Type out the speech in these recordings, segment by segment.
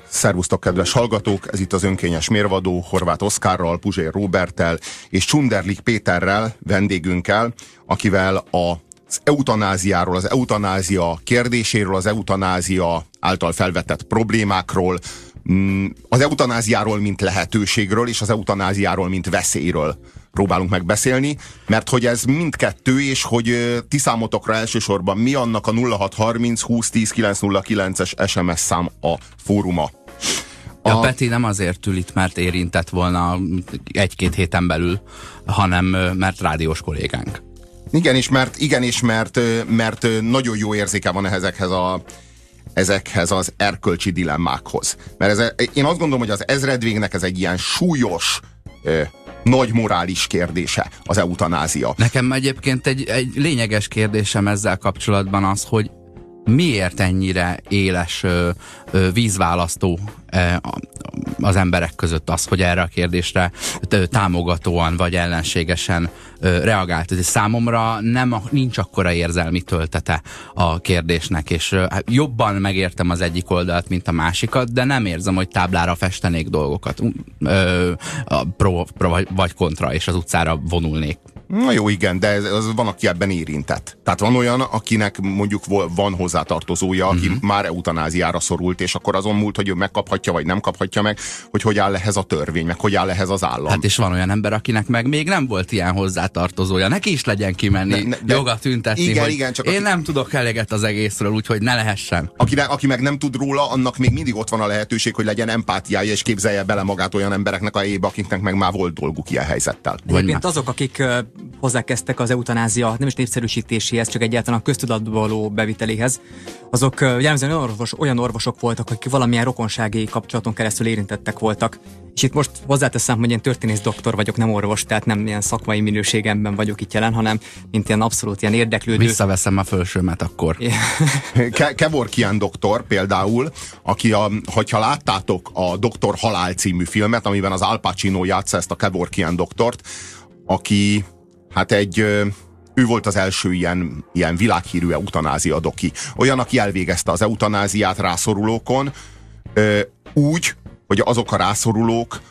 Szervusztok, kedves hallgatók! Ez itt az Önkényes Mérvadó, Horváth Oszkárral, Puzsér Róberttel és Csunderlik Péterrel, vendégünkkel, akivel az eutanáziáról, az eutanázia kérdéséről, az eutanázia által felvetett problémákról, az eutanáziáról, mint lehetőségről, és az eutanáziáról, mint veszélyről próbálunk megbeszélni, mert hogy ez mindkettő, és hogy ti számotokra elsősorban mi annak a 0630 2010 909-es SMS szám a fóruma. A Peti nem azért ül itt, mert érintett volna egy-két héten belül, hanem mert rádiós kollégánk. Igen, és mert nagyon jó érzéke van ezekhez az erkölcsi dilemmákhoz. Mert én azt gondolom, hogy az ezredvégnek ez egy ilyen súlyos, nagy morális kérdése, az eutanázia. Nekem egyébként egy lényeges kérdésem ezzel kapcsolatban az, hogy miért ennyire éles vízválasztó az emberek között az, hogy erre a kérdésre támogatóan vagy ellenségesen reagált. Ez számomra nincs akkora érzelmi töltete a kérdésnek, és jobban megértem az egyik oldalt, mint a másikat, de nem érzem, hogy táblára festenék dolgokat pro vagy kontra, és az utcára vonulnék. Na jó, igen, de van, aki ebben érintett. Tehát van olyan, akinek mondjuk van hozzátartozója, aki már eutanáziára szorult, és akkor azon múlt, hogy ő megkaphatja, vagy nem kaphatja meg, hogy áll ehhez a törvény, meg hogy áll ehhez az állam. Hát és van olyan ember, akinek meg még nem volt ilyen hozzátartozója. Neki is legyen kimenni, joga tüntetni, igen, csak én nem tudok eléget az egészről, úgyhogy ne lehessen. Aki meg nem tud róla, annak még mindig ott van a lehetőség, hogy legyen empátiája, és képzelje bele magát olyan embereknek a helyébe, akiknek meg már volt dolguk ilyen helyzettel. Egyébként azok, akik hozzákezdtek az eutanázia nem is népszerűsítéséhez, csak egyáltalán a köztudatba való beviteléhez, azok jellemzően olyan orvosok voltak, akik valamilyen rokonsági kapcsolaton keresztül érintettek voltak. És itt most hozzáteszem, hogy én történész doktor vagyok, nem orvos, tehát nem ilyen szakmai minőségemben vagyok itt jelen, hanem mint ilyen abszolút ilyen érdeklődő. Visszaveszem a fölsőmet akkor. Kevorkian doktor például, aki hogyha láttátok a Doktor Halál című filmet, amiben az Al Pacino játsza ezt a Kevorkian doktort, aki hát ő volt az első ilyen világhírű eutanázia doki. Olyan, aki elvégezte az eutanáziát rászorulókon, úgy, hogy azok a rászorulók,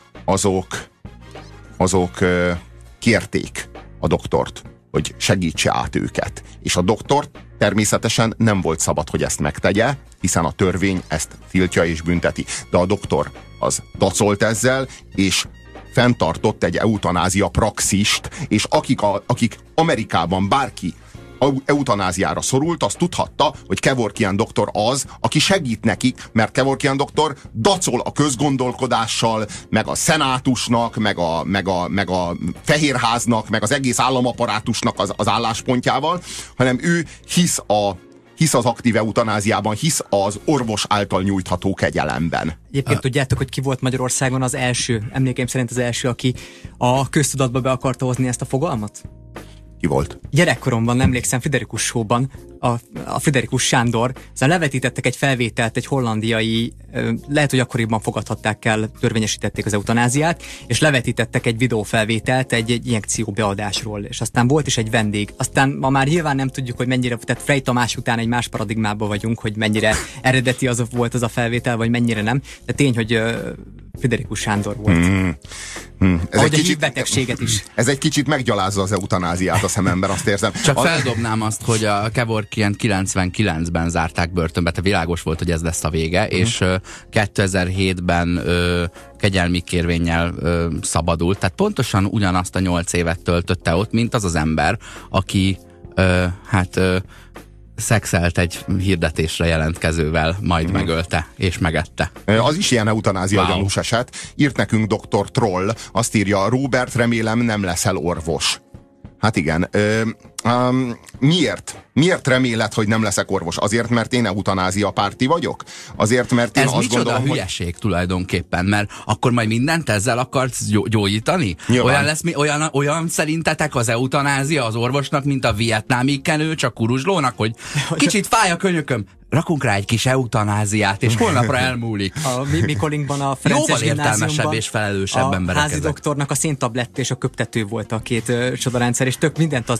azok kérték a doktort, hogy segítse át őket. És a doktor természetesen nem volt szabad, hogy ezt megtegye, hiszen a törvény ezt tiltja és bünteti. De a doktor az dacolt ezzel, és fenntartott egy eutanázia praxist, és akik Amerikában bárki eutanáziára szorult, az tudhatta, hogy Kevorkian doktor az, aki segít nekik, mert Kevorkian doktor dacol a közgondolkodással, meg a szenátusnak, meg a Fehérháznak, meg az egész államaparátusnak az álláspontjával, hanem ő hisz az aktív eutanáziában, hisz az orvos által nyújtható kegyelemben. Egyébként tudjátok, hogy ki volt Magyarországon az első, emlékeim szerint az első, aki a köztudatba be akarta hozni ezt a fogalmat? Ki volt? Gyerekkoromban emlékszem, Friderikus Show-ban a Friderikus Sándor, aztán levetítettek egy felvételt egy hollandiai, lehet, hogy akkoriban fogadhatták el, törvényesítették az eutanáziát, és levetítettek egy videófelvételt egy injekció beadásról, és aztán volt is egy vendég. Aztán ma már nyilván nem tudjuk, hogy mennyire, tehát Frey Tamás után egy más paradigmában vagyunk, hogy mennyire eredeti volt az a felvétel, vagy mennyire nem, de tény, hogy Friderikus Sándor volt. Ez egy kicsit betegséget is. Ez egy kicsit meggyalázza az eutanáziát a szememben, azt érzem. Csak feldobnám azt, hogy a Kevorkian 99-ben zárták börtönbe, tehát világos volt, hogy ez lesz a vége, és 2007-ben kegyelmi kérvénnyel szabadult, tehát pontosan ugyanazt a 8 évet töltötte ott, mint az az ember, aki szexelt egy hirdetésre jelentkezővel, majd megölte és megette. Az is ilyen eutanázia gyanús eset. Írt nekünk Dr. Troll, azt írja, Róbert, remélem nem leszel orvos. Hát igen. Miért reméled, hogy nem leszek orvos? Azért, mert én eutanázia párti vagyok? Azért, mert én ez azt gondolom, hogy... hülyeség tulajdonképpen, mert akkor majd mindent ezzel akarsz gyógyítani? Olyan szerintetek az eutanázia az orvosnak, mint a vietnámi kenő, csak kuruzslónak, hogy kicsit fáj a könyököm, rakunk rá egy kis eutanáziát, és holnapra elmúlik. A Mikolinkban a Ferences értelmesebb és felelősebb emberek házi doktornak a széntablett és a köptető volt a két csodarendszer, és tök mindent azzal akart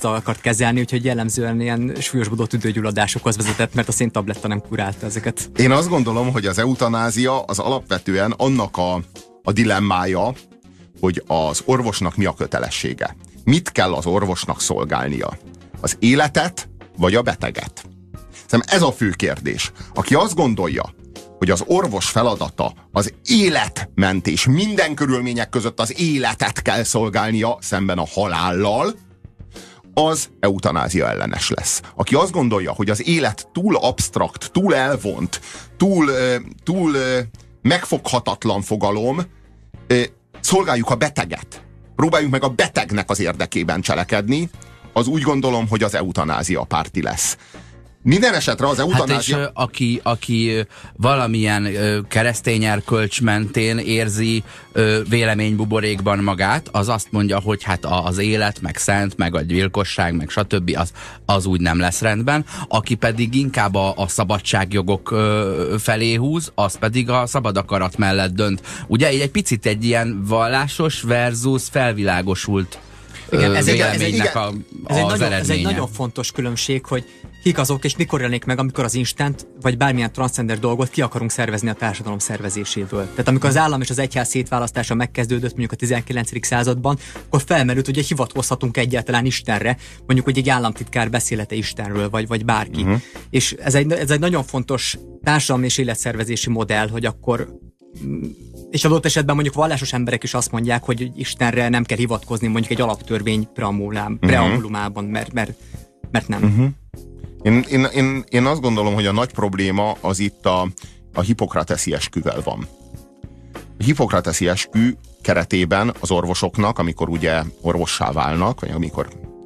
kezelni, úgyhogy jellemzően ilyen súlyosbodó tüdőgyulladásokhoz vezetett, mert a széntabletta nem kurálta ezeket. Én azt gondolom, hogy az eutanázia az alapvetően annak a dilemmája, hogy az orvosnak mi a kötelessége. Mit kell az orvosnak szolgálnia? Az életet vagy a beteget? Szerintem ez a fő kérdés. Aki azt gondolja, hogy az orvos feladata az életmentés, minden körülmények között az életet kell szolgálnia szemben a halállal, az eutanázia ellenes lesz. Aki azt gondolja, hogy az élet túl absztrakt, túl elvont, túl megfoghatatlan fogalom, szolgáljuk a beteget. Próbáljuk meg a betegnek az érdekében cselekedni, az úgy gondolom, hogy az eutanázia párti lesz. Minden esetre az eutanázia... Hát és aki valamilyen keresztény erkölcs mentén érzi véleménybuborékban magát, az azt mondja, hogy hát az élet, meg szent, meg a gyilkosság, meg stb. Az úgy nem lesz rendben. Aki pedig inkább a szabadságjogok felé húz, az pedig a szabad akarat mellett dönt. Ugye így egy picit egy ilyen vallásos versus felvilágosult véleménynek az eredménye. Ez egy nagyon fontos különbség, hogy kik azok, és mikor jelenik meg, amikor az instant, vagy bármilyen transzcender dolgot ki akarunk szervezni a társadalom szervezéséből. Tehát amikor az állam és az egyház szétválasztása megkezdődött mondjuk a 19. században, akkor felmerült, hogy hivatkozhatunk egyáltalán Istenre, mondjuk, hogy egy államtitkár beszélete Istenről, vagy bárki. És ez egy nagyon fontos társadalmi és életszervezési modell, hogy akkor és adott esetben mondjuk vallásos emberek is azt mondják, hogy Istenre nem kell hivatkozni mondjuk egy alaptörvény preambulumában, mert nem. Én azt gondolom, hogy a nagy probléma az itt a hipokrateszi esküvel van. A hipokrateszi eskü keretében az orvosoknak, amikor ugye orvossá válnak, vagy amikor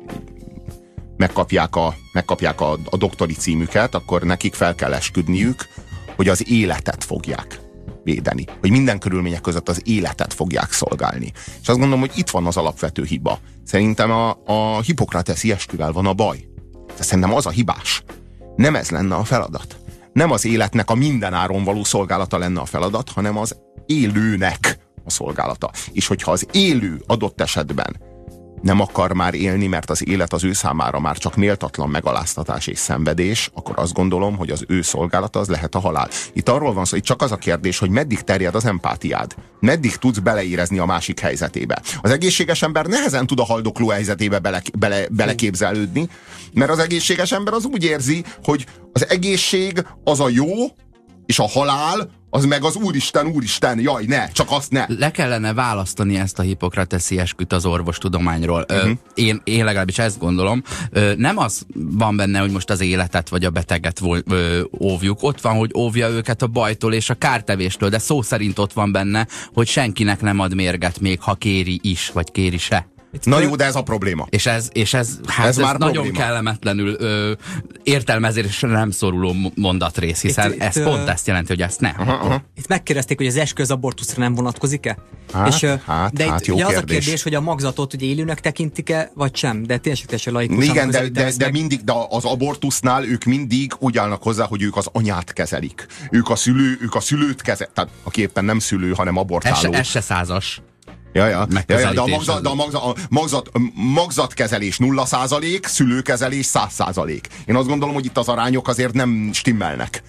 megkapják a doktori címüket, akkor nekik fel kell esküdniük, hogy az életet fogják védeni. Hogy minden körülmények között az életet fogják szolgálni. És azt gondolom, hogy itt van az alapvető hiba. Szerintem a hipokrateszi esküvel van a baj. De szerintem az a hibás. Nem ez lenne a feladat. Nem az életnek a mindenáron való szolgálata lenne a feladat, hanem az élőnek a szolgálata. És hogyha az élő adott esetben nem akar már élni, mert az élet az ő számára már csak méltatlan megaláztatás és szenvedés, akkor azt gondolom, hogy az ő szolgálata az lehet a halál. Itt arról van szó, hogy csak az a kérdés, hogy meddig terjed az empátiád. Meddig tudsz beleérezni a másik helyzetébe. Az egészséges ember nehezen tud a haldokló helyzetébe beleképzelődni, mert az egészséges ember az úgy érzi, hogy az egészség az a jó, és a halál az meg az úristen, jaj, ne, csak azt ne. Le kellene választani ezt a hipokrateszi esküt az orvostudományról. Én legalábbis ezt gondolom. Nem az van benne, hogy most az életet vagy a beteget óvjuk. Ott van, hogy óvja őket a bajtól és a kártevéstől, de szó szerint ott van benne, hogy senkinek nem ad mérget, még ha kéri is, vagy kéri se. Na jó, de ez a probléma. És ez már nagyon kellemetlenül értelmezésre nem szoruló mondatrész, hiszen ez pont ezt jelenti, hogy ezt nem. Itt megkérdezték, hogy az eskü az abortuszra nem vonatkozik-e? De itt jó az a kérdés, hogy a magzatot ugye élőnek tekintik-e, vagy sem? De tényleg laikus. Igen, de mindig, de az abortusznál ők mindig úgy állnak hozzá, hogy ők az anyát kezelik. Ők a szülőt kezelik. Tehát aki éppen nem szülő, hanem abortáló. Ez se százas. Ja, de a magzatkezelés 0%, szülőkezelés 100%. Én azt gondolom, hogy itt az arányok azért nem stimmelnek.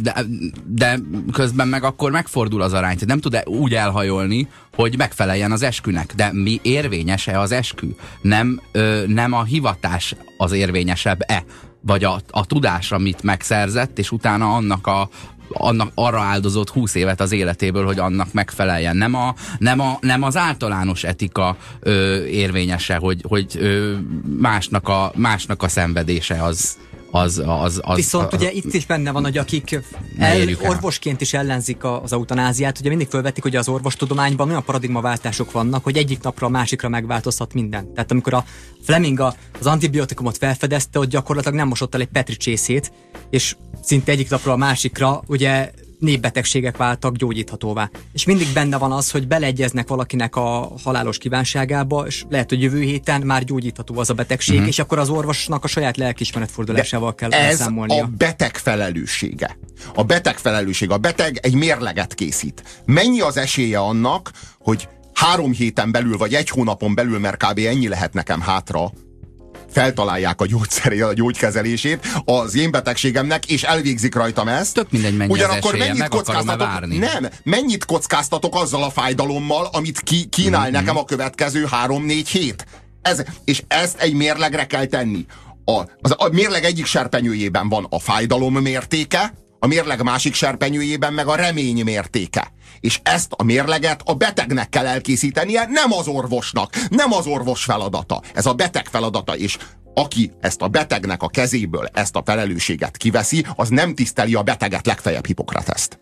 De közben meg akkor megfordul az arány. Nem tud úgy elhajolni, hogy megfeleljen az eskünek. De mi érvényes-e az eskü? Nem a hivatás az érvényesebb-e? Vagy a tudás, amit megszerzett, és utána annak arra áldozott 20 évet az életéből, hogy annak megfeleljen. Nem az általános etika érvényese, hogy másnak a szenvedése az viszont ugye itt is benne van, hogy akik orvosként is ellenzik az eutanáziát, ugye mindig felvetik, hogy az orvostudományban olyan paradigmaváltások vannak, hogy egyik napra a másikra megváltozhat minden. Tehát amikor a Fleming az antibiotikumot felfedezte, hogy gyakorlatilag nem mosott el egy Petri csészét, és szinte egyik napra a másikra ugye népbetegségek váltak gyógyíthatóvá. És mindig benne van az, hogy beleegyeznek valakinek a halálos kívánságába, és lehet, hogy jövő héten már gyógyítható az a betegség, és akkor az orvosnak a saját lelkiismeretfordulásával kell elszámolnia. Ez a beteg felelőssége. A beteg egy mérleget készít. Mennyi az esélye annak, hogy 3 héten belül, vagy 1 hónapon belül, mert kb. Ennyi lehet nekem hátra, feltalálják a gyógykezelését az én betegségemnek, és elvégzik rajtam ezt. Tök mindegy, mennyi ugyanakkor az esélye, mennyit kockáztatok? Nem, mennyit kockáztatok azzal a fájdalommal, amit kínál nekem a következő 3-4 hét? És ezt egy mérlegre kell tenni. A mérleg egyik serpenyőjében van a fájdalom mértéke, a mérleg másik serpenyőjében meg a remény mértéke. És ezt a mérleget a betegnek kell elkészítenie, nem az orvosnak, nem az orvos feladata. Ez a beteg feladata, és aki ezt a betegnek a kezéből ezt a felelősséget kiveszi, az nem tiszteli a beteget, legfeljebb Hippokrateszt.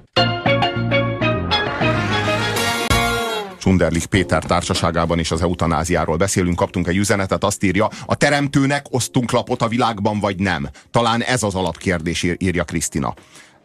Sunderlich Péter társaságában is az eutanáziáról beszélünk, kaptunk egy üzenetet, azt írja, a teremtőnek osztunk lapot a világban, vagy nem? Talán ez az alapkérdés, írja Krisztina.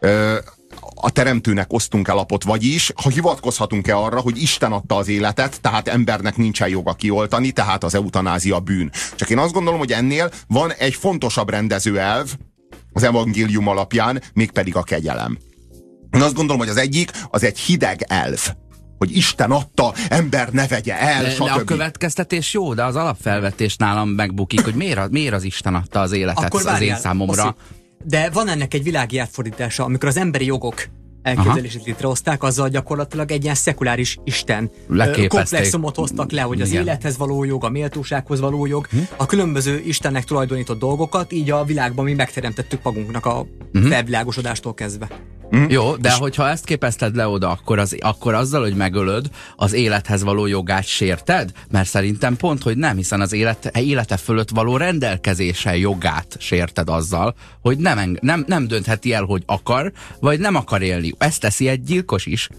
A teremtőnek osztunk-e lapot, vagyis, ha hivatkozhatunk-e arra, hogy Isten adta az életet, tehát embernek nincsen joga kioltani, tehát az eutanázia bűn. Csak én azt gondolom, hogy ennél van egy fontosabb rendezőelv az evangélium alapján, mégpedig a kegyelem. Én azt gondolom, hogy az egyik, az egy hideg elv, hogy Isten adta, ember ne vegye el, stb. A következtetés jó, de az alapfelvetés nálam megbukik, hogy miért az Isten adta az életet akkor az én számomra. De van ennek egy világi átfordítása, amikor az emberi jogok elképzelését létrehozták, azzal gyakorlatilag egy ilyen szekuláris Isten komplexumot hoztak le, hogy az élethez való jog, a méltósághoz való jog, a különböző Istennek tulajdonított dolgokat, így a világban mi megteremtettük magunknak a felvilágosodástól kezdve. Jó, de hogyha ezt képezted le oda, akkor azzal, hogy megölöd, az élethez való jogát sérted? Mert szerintem pont, hogy nem, hiszen az élete fölött való rendelkezése jogát sérted azzal, hogy nem döntheti el, hogy akar, vagy nem akar élni. Ezt teszi egy gyilkos is.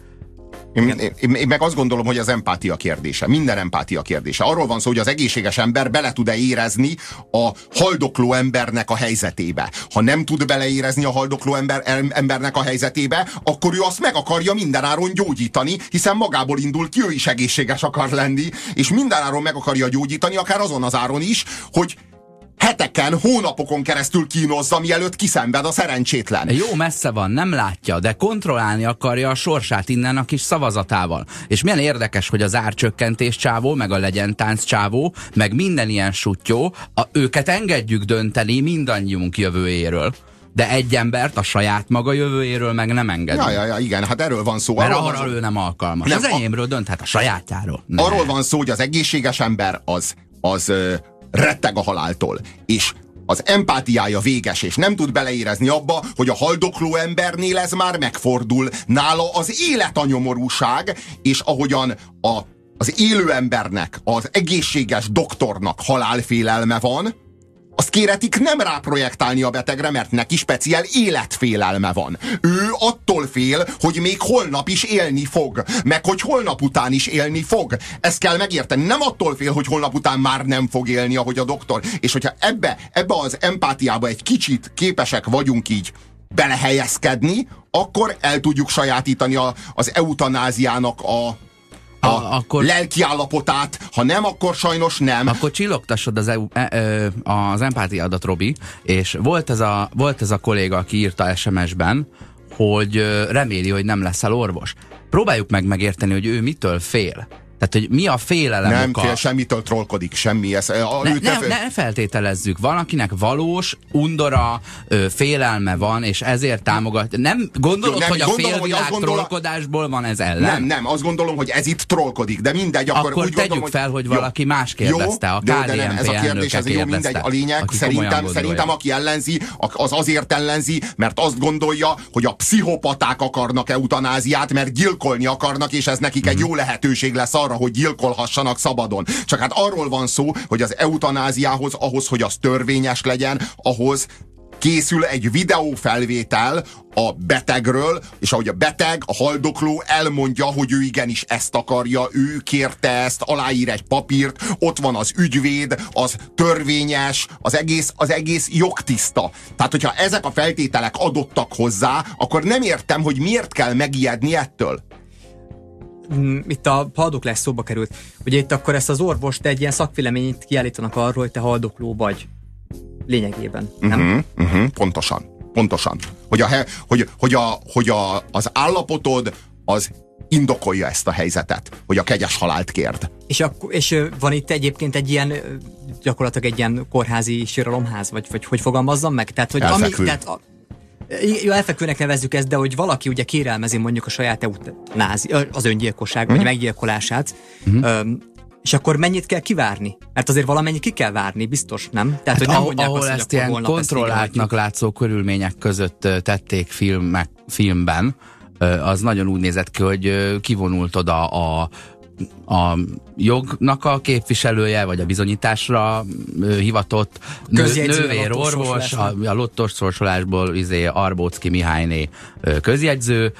Én meg azt gondolom, hogy az empátia kérdése. Minden empátia kérdése. Arról van szó, hogy az egészséges ember bele tud-e érezni a haldokló embernek a helyzetébe. Ha nem tud beleérezni a haldokló embernek a helyzetébe, akkor ő azt meg akarja mindenáron gyógyítani, hiszen magából indul ki, ő is egészséges akar lenni, és mindenáron meg akarja gyógyítani, akár azon az áron is, hogy heteken, hónapokon keresztül kínozza, mielőtt kiszenved a szerencsétlen. Jó messze van, nem látja, de kontrollálni akarja a sorsát innen a kis szavazatával. És milyen érdekes, hogy az árcsökkentés csávó, meg a legyentánc csávó, meg minden ilyen sutyó, őket engedjük dönteni mindannyiunk jövőjéről. De egy embert a saját maga jövőjéről meg nem engedünk. Ja, igen, hát erről van szó. Mert arra ő nem alkalmas. Nem, az enyémről dönthet, a sajátjáról. Arról van szó, hogy az egészséges ember az retteg a haláltól, és az empátiája véges, és nem tud beleérezni abba, hogy a haldokló embernél ez már megfordul. Nála az élet a nyomorúság, és ahogyan az élő embernek, az egészséges doktornak halálfélelme van, azt kéretik nem ráprojektálni a betegre, mert neki speciál életfélelme van. Ő attól fél, hogy még holnap is élni fog, meg hogy holnap után is élni fog. Ezt kell megérteni. Nem attól fél, hogy holnap után már nem fog élni, ahogy a doktor. És hogyha ebbe az empátiába egy kicsit képesek vagyunk így belehelyezkedni, akkor el tudjuk sajátítani az eutanáziának akkor lelki állapotát, ha nem, akkor sajnos nem. Akkor csillogtassod az empátiádat, Robi, és volt ez a kolléga, aki írta SMS-ben, hogy reméli, hogy nem leszel orvos. Próbáljuk megérteni, hogy ő mitől fél. Tehát, hogy mi a félelem nem oka? Nem fél, semmitől trollkodik, semmi. Ne feltételezzük. Van, akinek valós, undora, félelme van, és ezért támogat. Nem gondolod, hogy a félvilág trollkodásból van ez ellen? Nem, azt gondolom, hogy ez itt trollkodik, de mindegy. Akkor úgy tegyük gondolom, fel, hogy valaki más kérdezte, a KDNP elnöke kérdezte. A lényeg, szerintem aki ellenzi, az azért ellenzi, mert azt gondolja, hogy a pszichopaták akarnak eutanáziát, mert gyilkolni akarnak, és ez nekik egy jó lehetőség lesz arra, hogy gyilkolhassanak szabadon. Csak hát arról van szó, hogy az eutanáziához, ahhoz, hogy az törvényes legyen, ahhoz készül egy videófelvétel a betegről, és ahogy a beteg, a haldokló elmondja, hogy ő igenis ezt akarja, ő kérte ezt, aláír egy papírt, ott van az ügyvéd, az törvényes, az egész jogtiszta. Tehát, hogyha ezek a feltételek adottak hozzá, akkor nem értem, hogy miért kell megijedni ettől. Itt a haldoklás szóba került. Ugye itt akkor ezt az orvost egy ilyen szakvéleményt kiállítanak arról, hogy te haldokló vagy. Lényegében, nem? Pontosan. Hogy az állapotod az indokolja ezt a helyzetet, hogy a kegyes halált kérd. És van itt egyébként egy ilyen, gyakorlatilag egy ilyen kórházi síralomház, vagy hogy fogalmazzam meg? Tehát, hogy Elfekvő. Elfekvőnek nevezzük ezt, de hogy valaki ugye kérelmezi mondjuk a saját az öngyilkosság, vagy meggyilkolását, és akkor mennyit kell kivárni? Mert azért valamennyit ki kell várni, biztos, nem? Tehát, hogy nem mondják ahol azt, ezt ilyen kontrolláltnak látszó körülmények között tették filmben, az nagyon úgy nézett ki, hogy kivonult oda a jognak a képviselője, vagy a bizonyításra hivatott nővérorvos, a lottosorsolásból Arbóczky Mihályné közjegyző,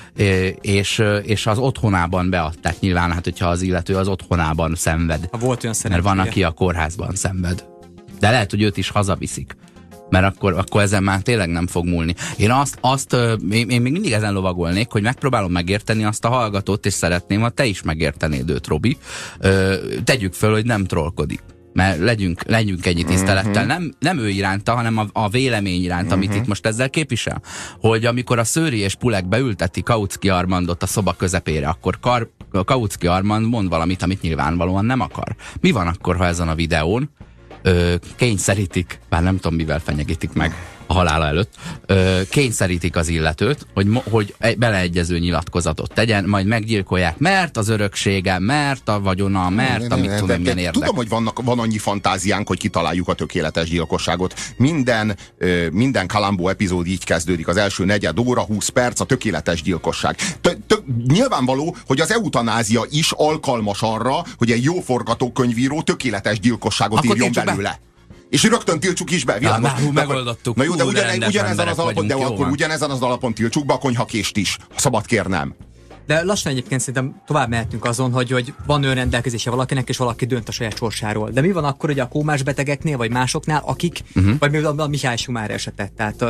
és az otthonában beadták nyilván, hát hogyha az illető az otthonában szenved. Volt olyan mert van, aki a kórházban szenved. De lehet, hogy őt is hazaviszik. Mert akkor ezen már tényleg nem fog múlni. Én még mindig ezen lovagolnék, hogy megpróbálom megérteni azt a hallgatót, és szeretném, ha te is megértenéd őt, Robi. Tegyük föl, hogy nem trollkodik. Mert legyünk ennyi tisztelettel. Nem ő iránta, hanem a vélemény iránt, amit itt most ezzel képvisel. Hogy amikor a Szőri és Pulek beülteti Kautsky Armandot a szoba közepére, akkor Kautsky Armand mond valamit, amit nyilvánvalóan nem akar. Mi van akkor, ha ezen a videón kényszerítik, bár nem tudom mivel fenyegítik meg a halála előtt, kényszerítik az illetőt, hogy beleegyező nyilatkozatot tegyen, majd meggyilkolják, mert az öröksége, mert a vagyona, mert amit tudom, milyen érdek. Tudom, hogy van annyi fantáziánk, hogy kitaláljuk a tökéletes gyilkosságot. Minden Columbo epizód így kezdődik, az első negyed óra, 20 perc, a tökéletes gyilkosság. Nyilvánvaló, hogy az eutanázia is alkalmas arra, hogy egy jó forgatókönyvíró tökéletes gyilkosságot írjon belőle. És rögtön tiltsuk is be. Megoldottuk. Na jó, de ugyanezen az alapon, de akkor ugyanezen az alapon tiltsuk be a konyhakést is, ha szabad kérnem. De lassan egyébként szerintem tovább mehetünk azon, hogy van önrendelkezése valakinek, és valaki dönt a saját sorsáról. De mi van akkor, hogy a kómás betegeknél, vagy másoknál, akik, vagy még a Mihály Schumacher esetet, tehát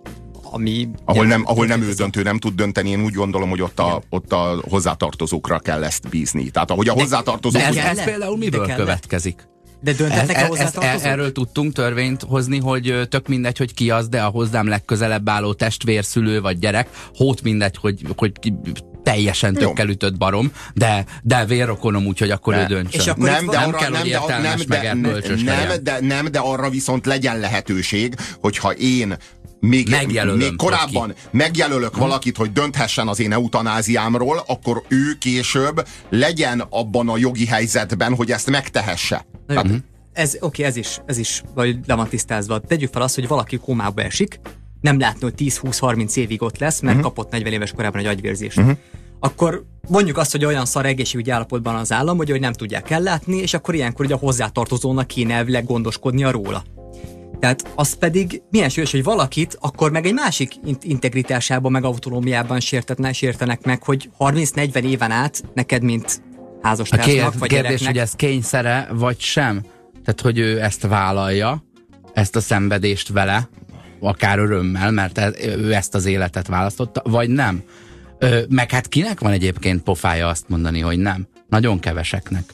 ahol nem ő döntő, nem tud dönteni, én úgy gondolom, hogy ott a hozzátartozókra kell ezt bízni. Tehát ahogy a hozzátartozók... Ez például miből következik? De dönthetnek a hozzátartozók? Erről tudtunk törvényt hozni, hogy tök mindegy, hogy ki az, de a hozzám legközelebb álló testvér, szülő vagy gyerek, hót mindegy, hogy teljesen tökkel ütött barom, de vérrokonom, úgyhogy akkor ő döntsön. Nem, de arra viszont legyen lehetőség, hogyha én még korábban megjelölök valakit, hogy dönthessen az én eutanáziámról, akkor ő később legyen abban a jogi helyzetben, hogy ezt megtehesse. Ez is vagy le van tisztázva. Tegyük fel azt, hogy valaki kómába esik, nem látni, hogy 10-20-30 évig ott lesz, mert kapott 40 éves korában egy agyvérzést. Akkor mondjuk azt, hogy olyan szar egészségügyi állapotban az állam, hogy nem tudják ellátni, és akkor ilyenkor ugye a hozzátartozónak kéne elvileg gondoskodnia róla. Tehát az pedig milyen súlyos, hogy valakit akkor meg egy másik integritásában, meg autonómiában sértenek meg, hogy 30-40 éven át neked, mint házastársnak, vagy kérdés, gyereknek. hogy ez kényszere, vagy sem? Tehát, hogy ő ezt vállalja, ezt a szenvedést vele, akár örömmel, mert ő ezt az életet választotta, vagy nem? Meg hát kinek van egyébként pofája azt mondani, hogy nem? Nagyon keveseknek.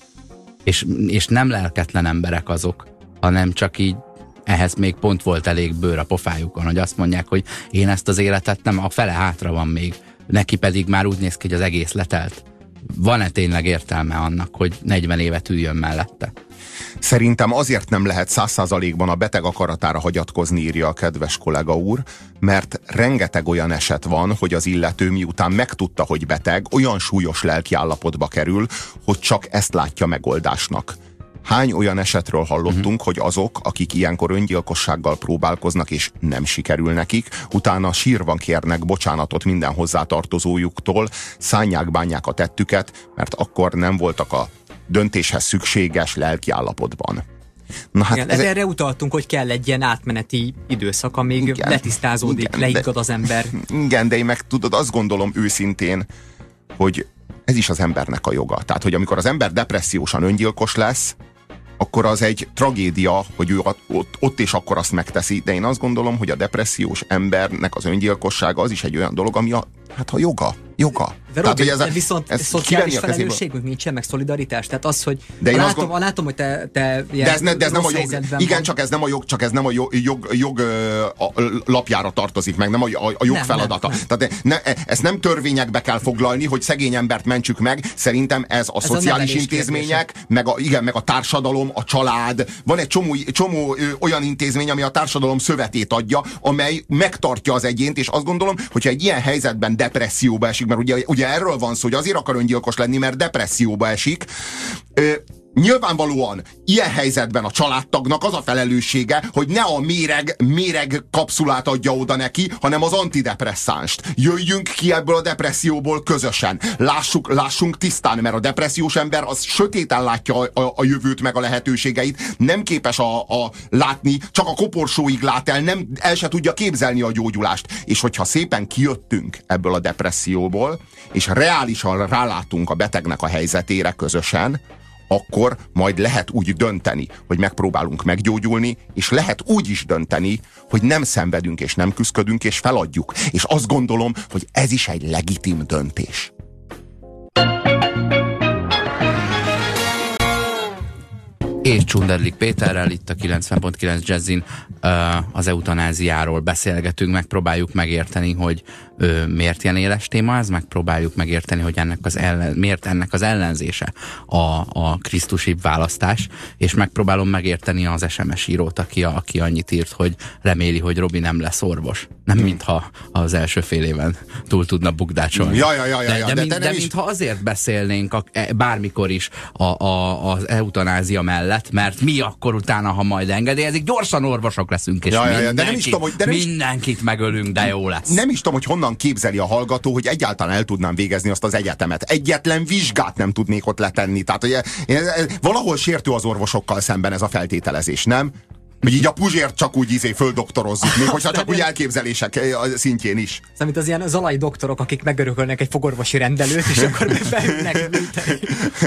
És nem lelketlen emberek azok, hanem csak így ehhez még pont volt elég bőr a pofájukon, hogy azt mondják, hogy én ezt az életet nem, a fele hátra van még, neki pedig már úgy néz ki, hogy az egész letelt. Van-e tényleg értelme annak, hogy 40 évet üljön mellette? Szerintem azért nem lehet 100%-ban a beteg akaratára hagyatkozni, írja a kedves kollega úr, mert rengeteg olyan eset van, hogy az illető miután megtudta, hogy beteg, olyan súlyos lelkiállapotba kerül, hogy csak ezt látja megoldásnak. Hány olyan esetről hallottunk, hogy azok, akik ilyenkor öngyilkossággal próbálkoznak, és nem sikerül nekik, utána sírva kérnek bocsánatot minden hozzátartozójuktól, szánják-bánják a tettüket, mert akkor nem voltak a döntéshez szükséges lelkiállapotban. Na hát igen, erre utaltunk, hogy kell egy ilyen átmeneti időszak, amíg letisztázódik, leiggad az ember. Igen, de én meg tudod, azt gondolom őszintén, hogy ez is az embernek a joga. Tehát, hogy amikor az ember depressziósan öngyilkos lesz, akkor az egy tragédia, hogy ő ott és akkor azt megteszi, de én azt gondolom, hogy a depressziós embernek az öngyilkossága az is egy olyan dolog, ami Hát a joga. De Robi, tehát, viszont szociális felelősségünk nincsen, meg szolidaritás. Tehát az, hogy látom, hogy te de ez nem a jog. Igen, csak ez nem a jog lapjára tartozik meg, nem a jog feladata. Nem. Tehát ezt nem törvényekbe kell foglalni, hogy szegény embert mentsük meg. Szerintem ez a szociális intézmények, meg a társadalom, a család. Van egy csomó olyan intézmény, ami a társadalom szövetét adja, amely megtartja az egyént, és azt gondolom, hogyha egy ilyen helyzetben depresszióba esik, mert ugye erről van szó, hogy azért akar öngyilkos lenni, mert depresszióba esik. Nyilvánvalóan ilyen helyzetben a családtagnak az a felelőssége, hogy ne a méreg kapszulát adja oda neki, hanem az antidepresszánst. Jöjjünk ki ebből a depresszióból közösen. Lássunk tisztán, mert a depressziós ember az sötéten látja a jövőt meg a lehetőségeit, nem képes látni, csak a koporsóig lát el se tudja képzelni a gyógyulást. És hogyha szépen kijöttünk ebből a depresszióból, és reálisan rálátunk a betegnek a helyzetére közösen, akkor majd lehet úgy dönteni, hogy megpróbálunk meggyógyulni, és lehet úgy is dönteni, hogy nem szenvedünk és nem küszködünk, és feladjuk. És azt gondolom, hogy ez is egy legitim döntés. És Csunderlik Péterrel itt a 90.9 Jazzin az eutanáziáról beszélgetünk, megpróbáljuk megérteni, hogy miért ilyen éles téma ez, megpróbáljuk megérteni, hogy miért ennek az ellenzése a krisztusibb választás, és megpróbálom megérteni az SMS írót, aki annyit írt, hogy reméli, hogy Robi nem lesz orvos. Nem mintha az első fél éven túl tudna bukdácsolni. De mintha azért beszélnénk bármikor is az eutanázia mellett, mert mi akkor utána, ha majd engedélyezik, gyorsan orvosok leszünk, és mindenkit megölünk, de jó lesz. Nem is tudom, hogy honnan képzeli a hallgató, hogy egyáltalán el tudnám végezni azt az egyetemet. Egyetlen vizsgát nem tudnék ott letenni. Tehát ugye, valahol sértő az orvosokkal szemben ez a feltételezés, nem? Hogy így a Puzsért csak úgy földoktorozzuk, még hogyha csak úgy elképzelések szintjén is. Mint az ilyen zalai doktorok, akik megörökölnek egy fogorvosi rendelőt, és akkor beülnek műteni.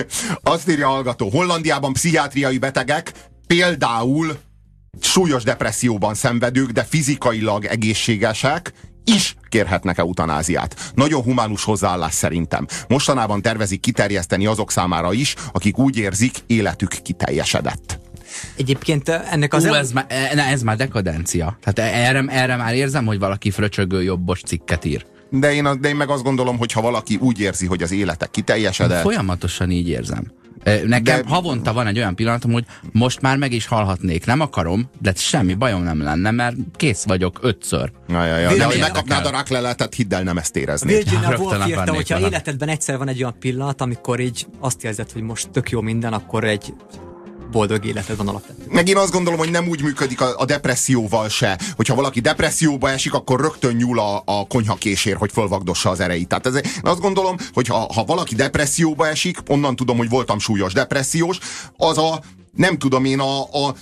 Azt írja a hallgató, Hollandiában pszichiátriai betegek, például súlyos depresszióban szenvedők, de fizikailag egészségesek, is kérhetnek eutanáziát. Nagyon humánus hozzáállás szerintem. Mostanában tervezik kiterjeszteni azok számára is, akik úgy érzik, életük kiteljesedett. Egyébként ennek az... Ez már dekadencia. Tehát erre már érzem, hogy valaki fröcsögő jobbos cikket ír. De én meg azt gondolom, hogy ha valaki úgy érzi, hogy az élete kiteljesedett... Folyamatosan így érzem. Nekem havonta van egy olyan pillanatom, hogy most már meg is halhatnék. Nem akarom, de semmi bajom nem lenne, mert kész vagyok 5-ször. De hogy megkapnád a rákleletet, hidd el, nem ezt éreznék. Virginia Woolf írta, hogyha életedben egyszer van egy olyan pillanat, amikor így azt érzed, hogy most tök jó minden, akkor egy boldog életed van alapvetően. Meg én azt gondolom, hogy nem úgy működik a depresszióval se. Hogyha valaki depresszióba esik, akkor rögtön nyúl a konyhakésér, hogy fölvagdossa az erejét. Tehát én azt gondolom, hogy ha valaki depresszióba esik, onnan tudom, hogy voltam súlyos depressziós, az nem tudom én, a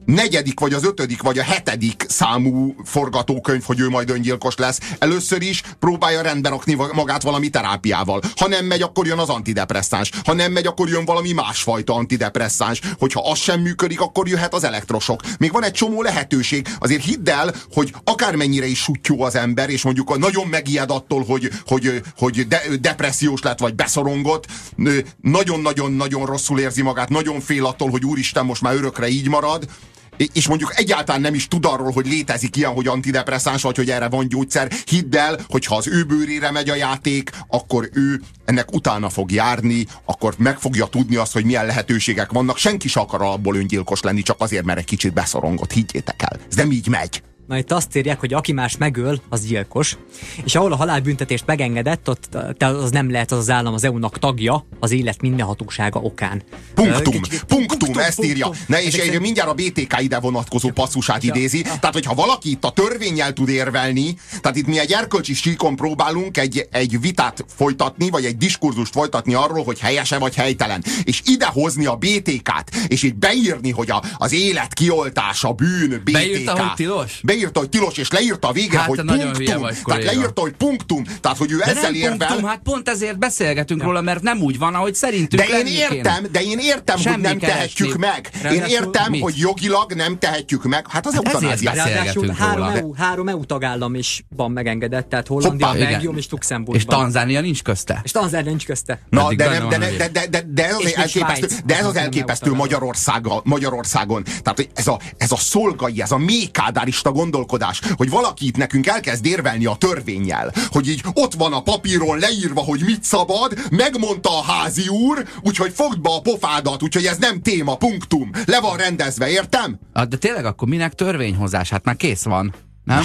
4. vagy az 5. vagy a 7. számú forgatókönyv, hogy ő majd öngyilkos lesz. Először is próbálja rendbe rakni magát valami terápiával. Ha nem megy, akkor jön az antidepresszáns. Ha nem megy, akkor jön valami másfajta antidepresszáns. Hogyha az sem működik, akkor jöhet az elektrosok. Még van egy csomó lehetőség. Azért hidd el, hogy akármennyire is sutyó az ember, és mondjuk nagyon megijed attól, hogy depressziós lett, vagy beszorongott, nagyon-nagyon-nagyon rosszul érzi magát, nagyon fél attól, hogy úristen, most már örökre így marad, és mondjuk egyáltalán nem is tud arról, hogy létezik ilyen, hogy antidepresszáns, vagy hogy erre van gyógyszer. Hidd el, hogy ha az ő bőrére megy a játék, akkor ő ennek utána fog járni, akkor meg fogja tudni azt, hogy milyen lehetőségek vannak. Senki se akar abból öngyilkos lenni, csak azért, mert egy kicsit beszorongott. Higgyétek el. Ez nem így megy. Na itt azt írják, hogy aki más megöl, az gyilkos, és ahol a halálbüntetést megengedett, ott az nem lehet az állam az EU-nak tagja az élet minden hatósága okán. Punktum, ezt írja. És mindjárt a BTK ide vonatkozó passzusát idézi. Tehát, hogyha valaki itt a törvénnyel tud érvelni, tehát itt mi egy erkölcsi síkon próbálunk egy vitát folytatni, vagy egy diskurzust folytatni arról, hogy helyese vagy helytelen. És idehozni a BTK-t, és itt beírni, hogy az élet kioltása bűn, BTK. Beírta, hogy tilos? leírta, hogy tilos, és leírta a végén, Hát, hogy punktum. Tehát leírta, hogy punktum. Tehát, hogy ő de ezzel nem érvel... punktum, hát pont ezért beszélgetünk róla, mert nem úgy van, ahogy szerintünk de én értem, hogy nem tehetjük meg. Én értem, hogy jogilag nem tehetjük meg. Hát az eutanáziát. Ráadásul 3 EU tagállam is van megengedett, tehát Hollandia, Belgium és Luxemburg. És Tanzánia nincs közte. Na, de ez az elképesztő Magyarországon. Tehát ez a szolgai, ez a méhkádárista gondolkodás, hogy valaki itt nekünk elkezd érvelni a törvénnyel, hogy így ott van a papíron leírva, hogy mit szabad, megmondta a házi úr, úgyhogy fogd be a pofádat, úgyhogy ez nem téma, punktum. Le van rendezve, értem? De tényleg akkor minek törvényhozás? Hát már kész van, nem?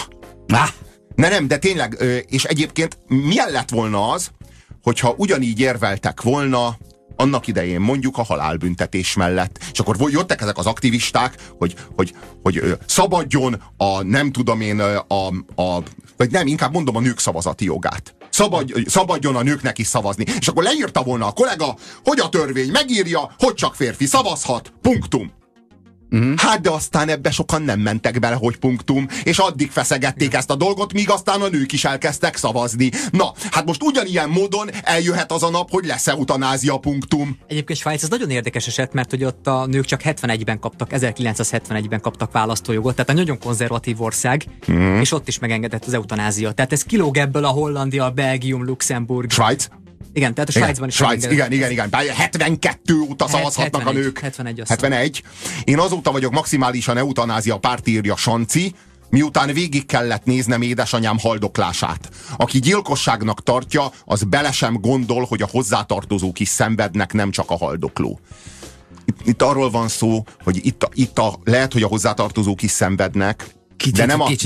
Nem, de tényleg, és egyébként milyen lett volna az, hogyha ugyanígy érveltek volna annak idején mondjuk a halálbüntetés mellett. És akkor jöttek ezek az aktivisták, hogy szabadjon a nem tudom én vagy nem, inkább mondom a nők szavazati jogát. Szabadjon a nőknek is szavazni. És akkor leírta volna a kollega, hogy a törvény megírja, hogy csak férfi szavazhat. Punktum. Hát de aztán ebbe sokan nem mentek bele, hogy punktum, és addig feszegették ezt a dolgot, míg aztán a nők is elkezdtek szavazni. Na, hát most ugyanilyen módon eljöhet az a nap, hogy lesz eutanázia, punktum. Egyébként Svájc az nagyon érdekes eset, mert hogy ott a nők csak 1971-ben kaptak választójogot, tehát egy nagyon konzervatív ország, és ott is megengedett az eutanázia. Tehát ez kilóg ebből a Hollandia, Belgium, Luxemburg. Svájc? Igen, tehát a Svájcban is. Igen. 72 óta szavazhatnak a nők. 71. Én azóta vagyok maximálisan eutanázia párt, írja Sanci, miután végig kellett néznem édesanyám haldoklását. Aki gyilkosságnak tartja, az bele sem gondol, hogy a hozzátartozók is szenvednek, nem csak a haldokló. Itt arról van szó, hogy lehet, hogy a hozzátartozók is szenvednek, de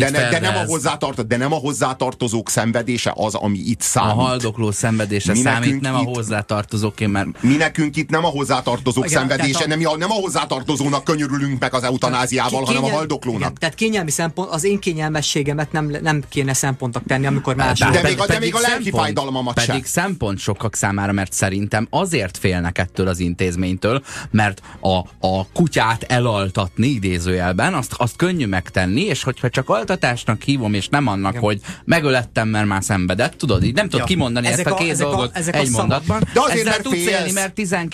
nem a hozzátartozók szenvedése az, ami itt számít. A haldokló szenvedése számít, nem a hozzátartozóké, mert... Mi nekünk itt nem a hozzátartozók szenvedése, nem a hozzátartozónak könyörülünk meg az eutanáziával, hanem a haldoklónak. Igen, tehát kényelmi szempont, az én kényelmességemet nem kéne szempontnak tenni, amikor más... De még a lelki fájdalmamat sem. Pedig szempont sokak számára, mert szerintem azért félnek ettől az intézménytől, mert a kutyát elaltatni idézőjelben, azt könnyű megtenni, és hogyha csak altatásnak hívom, és nem annak, hogy megölettem, mert már szenvedett, tudod, így nem tudod kimondani ezt a két dolgot egy mondatban. De azért, ezzel tudsz élni, mert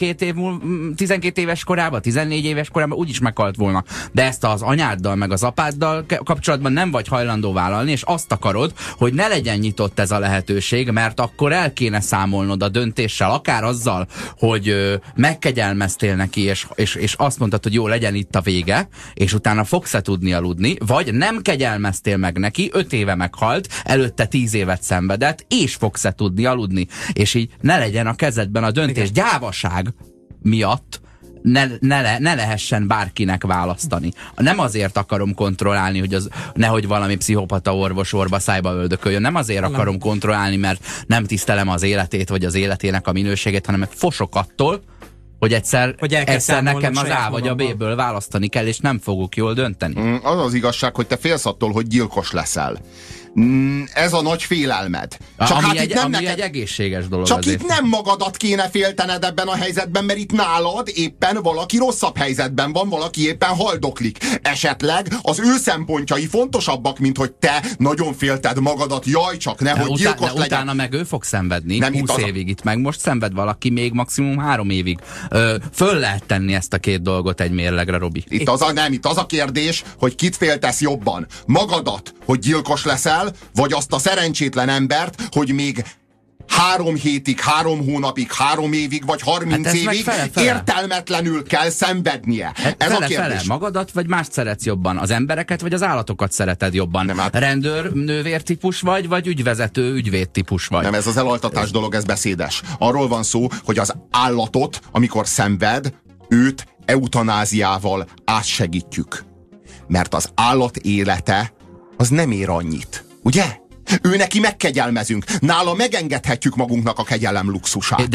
12 éves korában, 14 éves korában úgyis meghalt volna. De ezt az anyáddal, meg az apáddal kapcsolatban nem vagy hajlandó vállalni, és azt akarod, hogy ne legyen nyitott ez a lehetőség, mert akkor el kéne számolnod a döntéssel, akár azzal, hogy megkegyelmeztél neki, és azt mondtad, hogy jó, legyen itt a vége, és utána fogsz-e tudni aludni, vagy nem kegyelmeztél meg neki, 5 éve meghalt, előtte 10 évet szenvedett, és fogsz-e tudni aludni. És így ne legyen a kezedben a döntés. Igen. Gyávaság miatt ne lehessen bárkinek választani. Nem azért akarom kontrollálni, hogy nehogy valami pszichopata orvos orba szájba öldököljön. Nem azért akarom kontrollálni, mert nem tisztelem az életét, vagy az életének a minőségét, hanem fosok attól, hogy egyszer nekem az A vagy a B-ből választani kell, és nem fogok jól dönteni. Az az igazság, hogy te félsz attól, hogy gyilkos leszel. Ez a nagy félelmed. Csak ami egy egészséges dolog. Csak azért. Itt nem magadat kéne féltened ebben a helyzetben, mert itt nálad éppen valaki rosszabb helyzetben van, valaki éppen haldoklik. Esetleg az ő szempontjai fontosabbak, mint hogy te nagyon félted magadat, jaj, csak nehogy gyilkos legyen. Utána meg ő fog szenvedni, nem 20 évig itt meg most szenved valaki még maximum 3 évig. Föl lehet tenni ezt a két dolgot egy mérlegre, Robi. Itt az a kérdés, hogy kit féltesz jobban. Magadat, hogy gyilkos leszel, vagy azt a szerencsétlen embert, hogy még 3 hétig, 3 hónapig, 3 évig, vagy 30 évig értelmetlenül kell szenvednie. Ez a kérdés. Fele. Magadat, vagy mást szeretsz jobban? Az embereket, vagy az állatokat szereted jobban? Nem, rendőr, nővér típus vagy ügyvezető, ügyvéd típus vagy? Nem, ez az elaltatás dolog, ez beszédes. Arról van szó, hogy az állatot, amikor szenved, őt eutanáziával átsegítjük. Mert az állat élete az nem ér annyit. Ugye? Ő neki megkegyelmezünk. Nála megengedhetjük magunknak a kegyelem luxusát.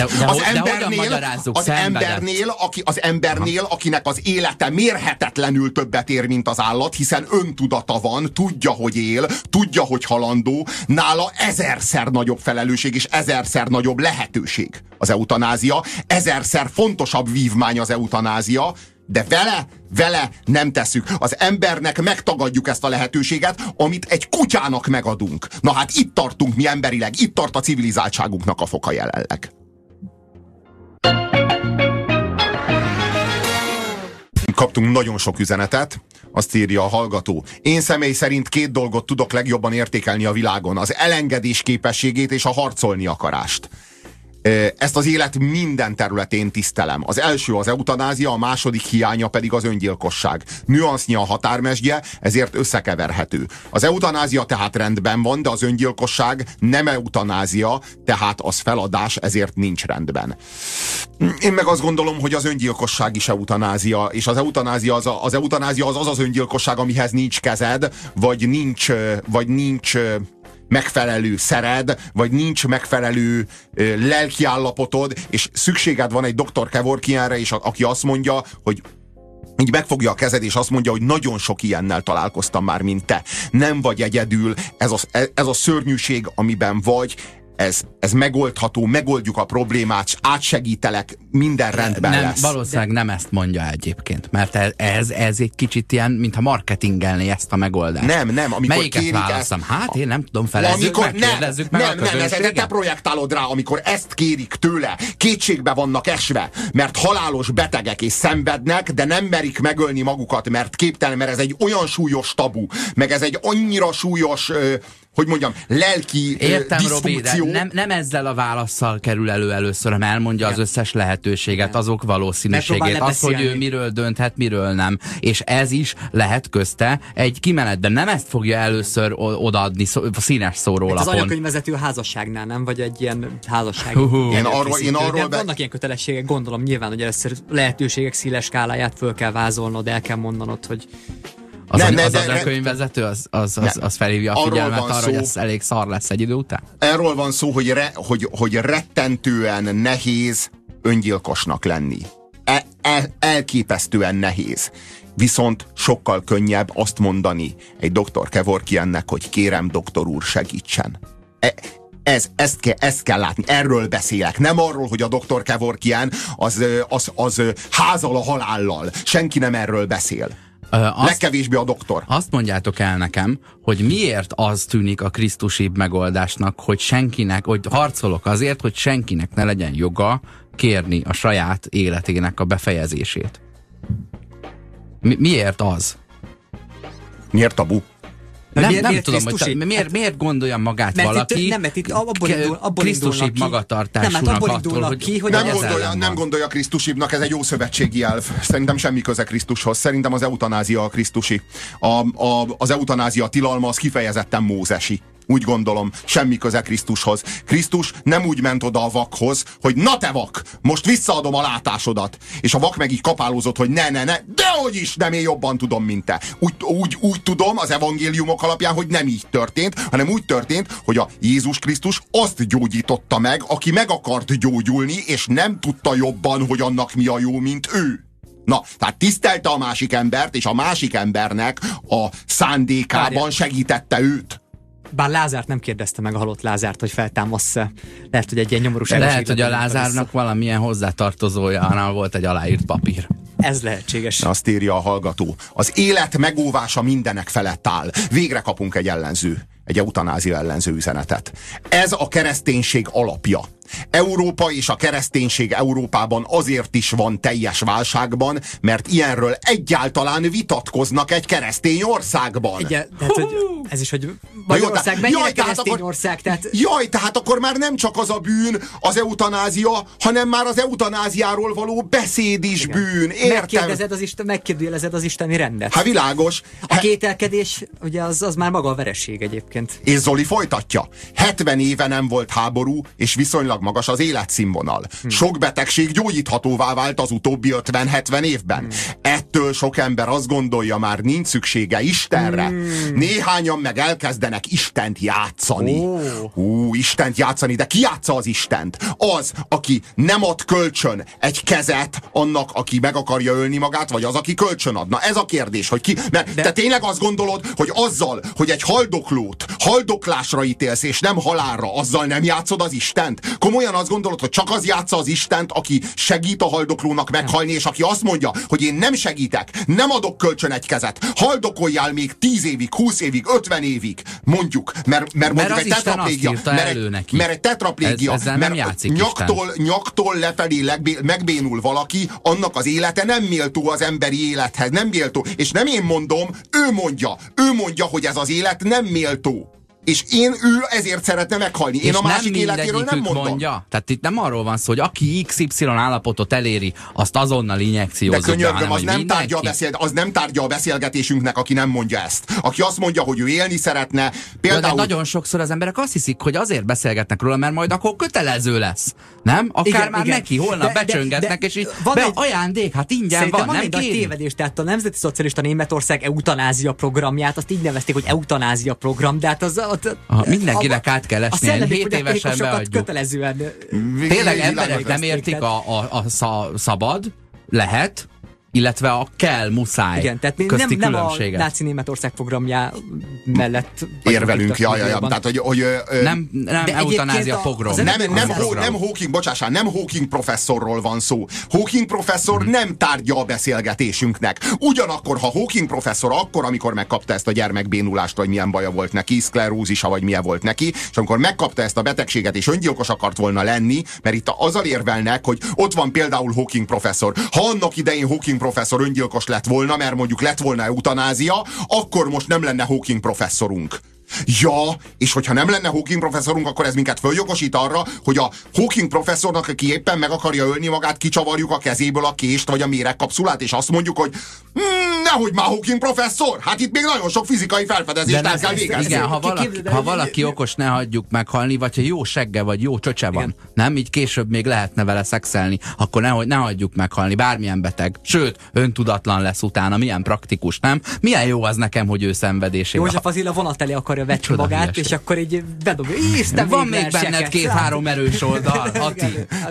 Az embernél, akinek az élete mérhetetlenül többet ér, mint az állat, hiszen öntudata van, tudja, hogy él, tudja, hogy halandó, nála 1000-szer nagyobb felelősség és 1000-szer nagyobb lehetőség az eutanázia, 1000-szer fontosabb vívmány az eutanázia, de vele nem tesszük. Az embernek megtagadjuk ezt a lehetőséget, amit egy kutyának megadunk. Na hát itt tartunk mi emberileg, itt tart a civilizáltságunknak a foka jelenleg. Kaptunk nagyon sok üzenetet, azt írja a hallgató. Én személy szerint 2 dolgot tudok legjobban értékelni a világon. Az elengedés képességét és a harcolni akarást. Ezt az élet minden területén tisztelem. Az első az eutanázia, a második hiánya pedig az öngyilkosság. Nüansznyi a határmesdje, ezért összekeverhető. Az eutanázia tehát rendben van, de az öngyilkosság nem eutanázia, tehát az feladás, ezért nincs rendben. Én meg azt gondolom, hogy az öngyilkosság is eutanázia, és az eutanázia az öngyilkosság, amihez nincs kezed, vagy nincs megfelelő szered, vagy nincs megfelelő lelkiállapotod, és szükséged van egy dr. Kevorkianre, és aki azt mondja, hogy így megfogja a kezed, és azt mondja, hogy nagyon sok ilyennel találkoztam már, mint te. Nem vagy egyedül, ez a szörnyűség, amiben vagy, ez megoldható, megoldjuk a problémát, átsegítelek, minden rendben lesz. Valószínűleg nem ezt mondja egyébként, mert ez egy kicsit ilyen, mintha marketingelné ezt a megoldást. Nem, amikor melyiket kérik választom? Hát én nem tudom, felezzük meg, kérdezzük meg a közönséget. Te projektálod rá, amikor ezt kérik tőle, kétségbe vannak esve, mert halálos betegek és szenvednek, de nem merik megölni magukat, mert képtelen, mert ez egy olyan súlyos tabu, meg ez egy annyira súlyos hogy mondjam, lelki értem, Robi, de nem ezzel a válasszal kerül elő először, hanem elmondja az összes lehetőséget, azok valószínűségét, az, hogy ő miről dönthet, miről nem. És ez is lehet közte egy kimenet, de nem ezt fogja először odaadni színes szórólapon. Az anyakönyvvezető házasságnál, nem? Vagy egy ilyen házasság. Én arról vannak ilyen kötelességek, gondolom nyilván, hogy először lehetőségek széles skáláját föl kell vázolnod, el kell mondanod, hogy az anyakönyvvezető az felhívja a figyelmet arra, hogy ez elég szar lesz egy idő után? Erről van szó, hogy rettentően nehéz öngyilkosnak lenni. Elképesztően nehéz. Viszont sokkal könnyebb azt mondani egy dr. Kevorkiannek, hogy kérem, doktor úr, segítsen. Ezt kell látni, erről beszélek. Nem arról, hogy a dr. Kevorkian az házal a halállal. Senki nem erről beszél. Legkevésbé a doktor. Azt mondjátok el nekem, hogy miért az tűnik a krisztusibb megoldásnak, hogy harcolok azért, hogy senkinek ne legyen joga kérni a saját életének a befejezését. Miért az? Miért tabu? Nem tudom, hogy miért gondolja magát valaki krisztusibb magatartásúnak attól, hogy nem gondolja krisztusibbnak, ez egy jó szövetségi elv. Szerintem semmi köze Krisztushoz. Szerintem az eutanázia a krisztusi. Az eutanázia tilalma az kifejezetten mózesi. Úgy gondolom, semmi köze Krisztushoz. Krisztus nem úgy ment oda a vakhoz, hogy na te vak, most visszaadom a látásodat. És a vak meg így kapálózott, hogy ne, dehogy is, nem, én jobban tudom, mint te. Úgy tudom az evangéliumok alapján, hogy nem így történt, hanem úgy történt, hogy a Jézus Krisztus azt gyógyította meg, aki meg akart gyógyulni, és nem tudta jobban, hogy annak mi a jó, mint ő. Na, tehát tisztelte a másik embert, és a másik embernek a szándékában segítette őt. Bár Lázárt nem kérdezte meg, a halott Lázárt, hogy feltámassz-e. Lehet, hogy egy ilyen nyomorúságos. Lehet, hogy a Lázárnak valamilyen hozzátartozója, annál volt egy aláírt papír. Ez lehetséges. Azt írja a hallgató. Az élet megóvása mindenek felett áll. Végre kapunk egy eutanázia ellenző üzenetet. Ez a kereszténység alapja. Európa és a kereszténység Európában azért is van teljes válságban, mert ilyenről egyáltalán vitatkoznak egy keresztény országban. Igen, tehát, hogy ez is, hogy Magyarország mennyire keresztény ország, tehát... Jaj, tehát akkor már nem csak az a bűn, az eutanázia, hanem már az eutanáziáról való beszéd is igen. Bűn. Értem? Megkérdőjelezed az isteni rendet. Hát világos. A kételkedés, ugye az már maga a vereség egyébként. És Zoli folytatja. 70 éve nem volt háború, és viszonylag magas az életszínvonal. Sok betegség gyógyíthatóvá vált az utóbbi 50-70 évben. Ettől sok ember azt gondolja, már nincs szüksége Istenre. Néhányan meg elkezdenek Istent játszani. Istent játszani, de ki játsza az Istent? Az, aki nem ad kölcsön egy kezet annak, aki meg akarja ölni magát, vagy az, aki kölcsön ad. Na ez a kérdés, hogy ki... Mert te tényleg azt gondolod, hogy azzal, hogy egy haldoklót haldoklásra ítélsz, és nem halálra, azzal nem játszod az Istent? Komolyan azt gondolod, hogy csak az játsza az Istent, aki segít a haldoklónak meghalni, és aki azt mondja, hogy én nem segítek, nem adok kölcsön egy kezet, haldokoljál még 10 évig, 20 évig, 50 évig, mondjuk, mert mondjuk egy tetraplégia, mert egy tetraplégia, mert nyaktól lefelé megbénul valaki, annak az élete nem méltó az emberi élethez, nem méltó, és nem én mondom, ő mondja, hogy ez az élet nem méltó. És ő ezért szeretne meghalni. Én a másik életéről nem mondom. Mondja. Tehát itt nem arról van szó, hogy aki XY állapotot eléri, azt azonnal injekciózza. De könyörgöm, az nem tárgya a beszélgetésünknek, aki nem mondja ezt. Aki azt mondja, hogy ő élni szeretne. Például... De nagyon sokszor az emberek azt hiszik, hogy azért beszélgetnek róla, mert majd akkor kötelező lesz. Nem? Akár igen. Neki holnap becsöngetnek, és így ajándék, hát ingyen van, nem kéri. Tévedés, tehát a Nemzeti Szocialista Németország eutanázia programját, azt így nevezték, hogy eutanázia program, de hát az mindenkinek át kell esni, 7 évesen beadjuk. Kötelezően. Tényleg emberek nem értik a szabad, lehet, illetve a kell, muszáj. Igen, tehát közti nem különbséget. A náci Németország programjá mellett érvelünk, tehát hogy nem eutanázia pogrom. Nem Hawking professzorról van szó. Hawking professzor nem tárgya a beszélgetésünknek. Ugyanakkor, ha Hawking professzor akkor, amikor megkapta ezt a gyermekbénulást, vagy milyen baja volt neki, szklerózisa, vagy milyen volt neki, és amikor megkapta ezt a betegséget, és öngyilkos akart volna lenni, mert itt azzal érvelnek, hogy ott van például Hawking professzor. Ha annak idején Hawking professzor öngyilkos lett volna, mert mondjuk lett volna eutanázia, akkor most nem lenne Hawking professzorunk. Ja, és hogyha nem lenne Hawking professzorunk, akkor ez minket följogosít arra, hogy a Hawking professzornak, aki éppen meg akarja ölni magát, kicsavarjuk a kezéből a kést vagy a méregkapszulát, és azt mondjuk, hogy nehogy már Hawking professzor! Hát itt még nagyon sok fizikai felfedezést el kell végezni. Igen, ha valaki okos, ne hagyjuk meghalni, vagy ha jó segge vagy jó csöcse van, igen. Nem? Így később még lehetne vele szexelni, akkor ne hagyjuk meghalni, bármilyen beteg. Sőt, öntudatlan lesz utána, milyen praktikus, nem? Milyen jó az nekem, hogy ő szenvedésével. József Attila vonat elé akarja vetni magát, és akkor így bedobja. Van még benned 2-3 erős oldal, Ati.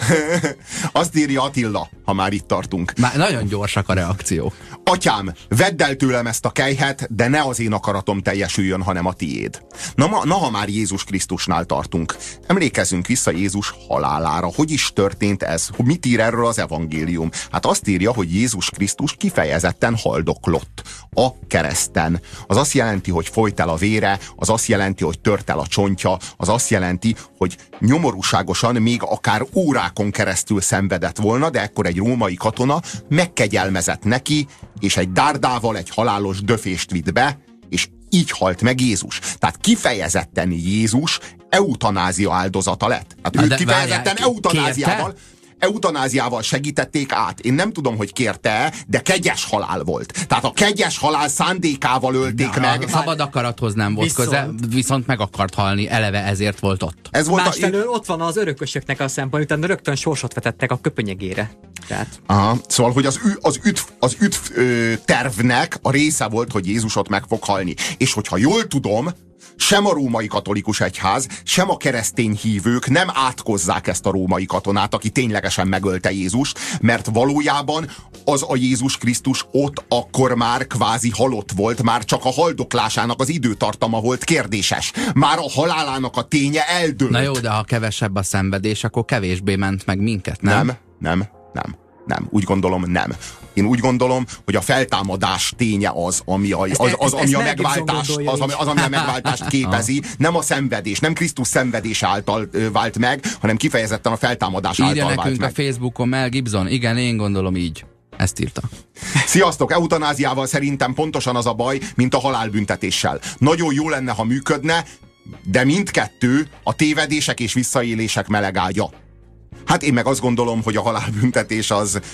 Azt írja Attila, ha már itt tartunk. Már nagyon gyorsak a reakciók. Atyám, vedd el tőlem ezt a kelyhet, de ne az én akaratom teljesüljön, hanem a tiéd. Na, ha már Jézus Krisztusnál tartunk. Emlékezzünk vissza Jézus halálára. Hogy is történt ez? Mit ír erről az evangélium? Hát azt írja, hogy Jézus Krisztus kifejezetten haldoklott a kereszten. Az azt jelenti, hogy folyt el a vére, az azt jelenti, hogy tört el a csontja, az azt jelenti, hogy nyomorúságosan még akár órákon keresztül szenvedett volna, de ekkor egy római katona megkegyelmezett neki, és egy dárdával egy halálos döfést vitt be, és így halt meg Jézus. Tehát kifejezetten Jézus eutanázia áldozata lett. Hát ő kifejezetten eutanáziával segítették át. Én nem tudom, hogy kérte, de kegyes halál volt. Tehát a kegyes halál szándékával ölték meg. A szabad akarathoz nem volt köze, viszont meg akart halni, eleve ezért volt ott. Ez volt másfelől ott van az örökösöknek a szempont, utána rögtön sorsot vetettek a köpönyegére. Tehát... Aha, szóval, hogy az üdv tervnek a része volt, hogy Jézus ott meg fog halni. És hogyha jól tudom, sem a római katolikus egyház, sem a keresztény hívők nem átkozzák ezt a római katonát, aki ténylegesen megölte Jézust, mert valójában az a Jézus Krisztus ott akkor már kvázi halott volt, már csak a haldoklásának az időtartama volt kérdéses. Már a halálának a ténye eldőlt. Na jó, de ha kevesebb a szenvedés, akkor kevésbé ment meg minket, nem? Nem. Úgy gondolom, nem. Én úgy gondolom, hogy a feltámadás ténye az, ami a megváltást képezi. Nem a szenvedés, nem Krisztus szenvedés által vált meg, hanem kifejezetten a feltámadás által vált meg. Írja nekünk a Facebookon Mel Gibson. Igen, én gondolom így. Ezt írta. Sziasztok! Eutanáziával szerintem pontosan az a baj, mint a halálbüntetéssel. Nagyon jó lenne, ha működne, de mindkettő a tévedések és visszaélések melegágya. Hát én meg azt gondolom, hogy a halálbüntetés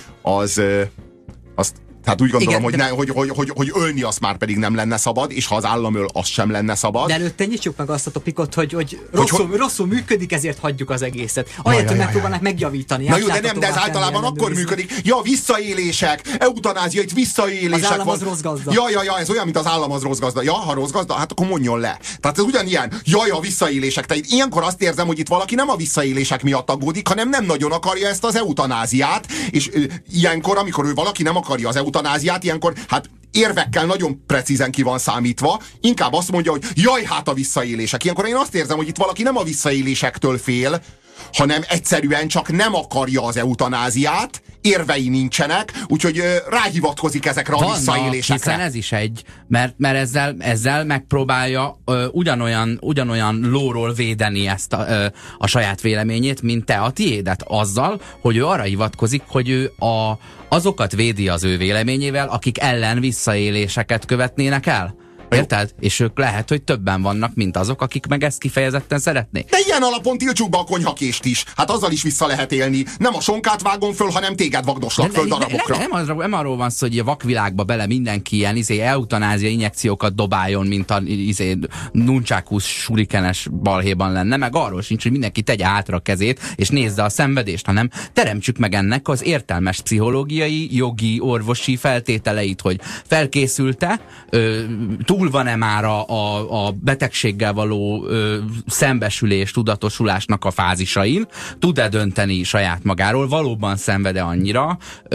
tehát úgy gondolom, igen, hogy ölni azt már pedig nem lenne szabad, és ha az állam öl, az sem lenne szabad. De előtte nyissuk meg azt a topikot, hogy rosszul működik, ezért hagyjuk az egészet. Ahelyett, hogy megpróbálnak megjavítani. Na jó, de ez általában akkor működik. Ja, visszaélések, eutanázia, itt visszaélések. Az állam az rossz gazda. Ja, ez olyan, mint az állam az rossz gazda. Ja, ha rossz gazda, hát akkor mondjon le. Tehát ez ugyanilyen. A visszaélések. Tehát ilyenkor azt érzem, hogy itt valaki nem a visszaélések miatt aggódik, hanem nem nagyon akarja ezt az eutanáziát, és ilyenkor, amikor valaki nem akarja az eutanáziát, ilyenkor, hát érvekkel nagyon precízen ki van számítva, inkább azt mondja, hogy jaj, hát a visszaélések. Ilyenkor én azt érzem, hogy itt valaki nem a visszaélésektől fél, hanem egyszerűen csak nem akarja az eutanáziát, érvei nincsenek, úgyhogy ráhivatkozik ezekre a visszaélésekre. Hiszen ez is egy, mert ezzel megpróbálja ugyanolyan lóról védeni ezt a saját véleményét, mint te a tiédet, azzal, hogy ő arra hivatkozik, hogy ő azokat védi az ő véleményével, akik ellen visszaéléseket követnének el. Érted? És ők lehet, hogy többen vannak, mint azok, akik meg ezt kifejezetten szeretnék. De ilyen alapon tiltsuk be a konyhakést is. Hát azzal is vissza lehet élni. Nem a sonkát vágom föl, hanem téged vagdoslak föl darabokra. Nem arról van szó, hogy a vakvilágba bele mindenki ilyen eutanázia injekciókat dobáljon, mint a nuncsákusz surikenes balhéban lenne, meg arról sincs, hogy mindenki tegye hátra a kezét, és nézze a szenvedést, hanem teremtsük meg ennek az értelmes pszichológiai, jogi, orvosi feltételeit, hogy felkészülte, túl van-e már a betegséggel való szembesülés, tudatosulásnak a fázisain, tud-e dönteni saját magáról, valóban szenved-e annyira,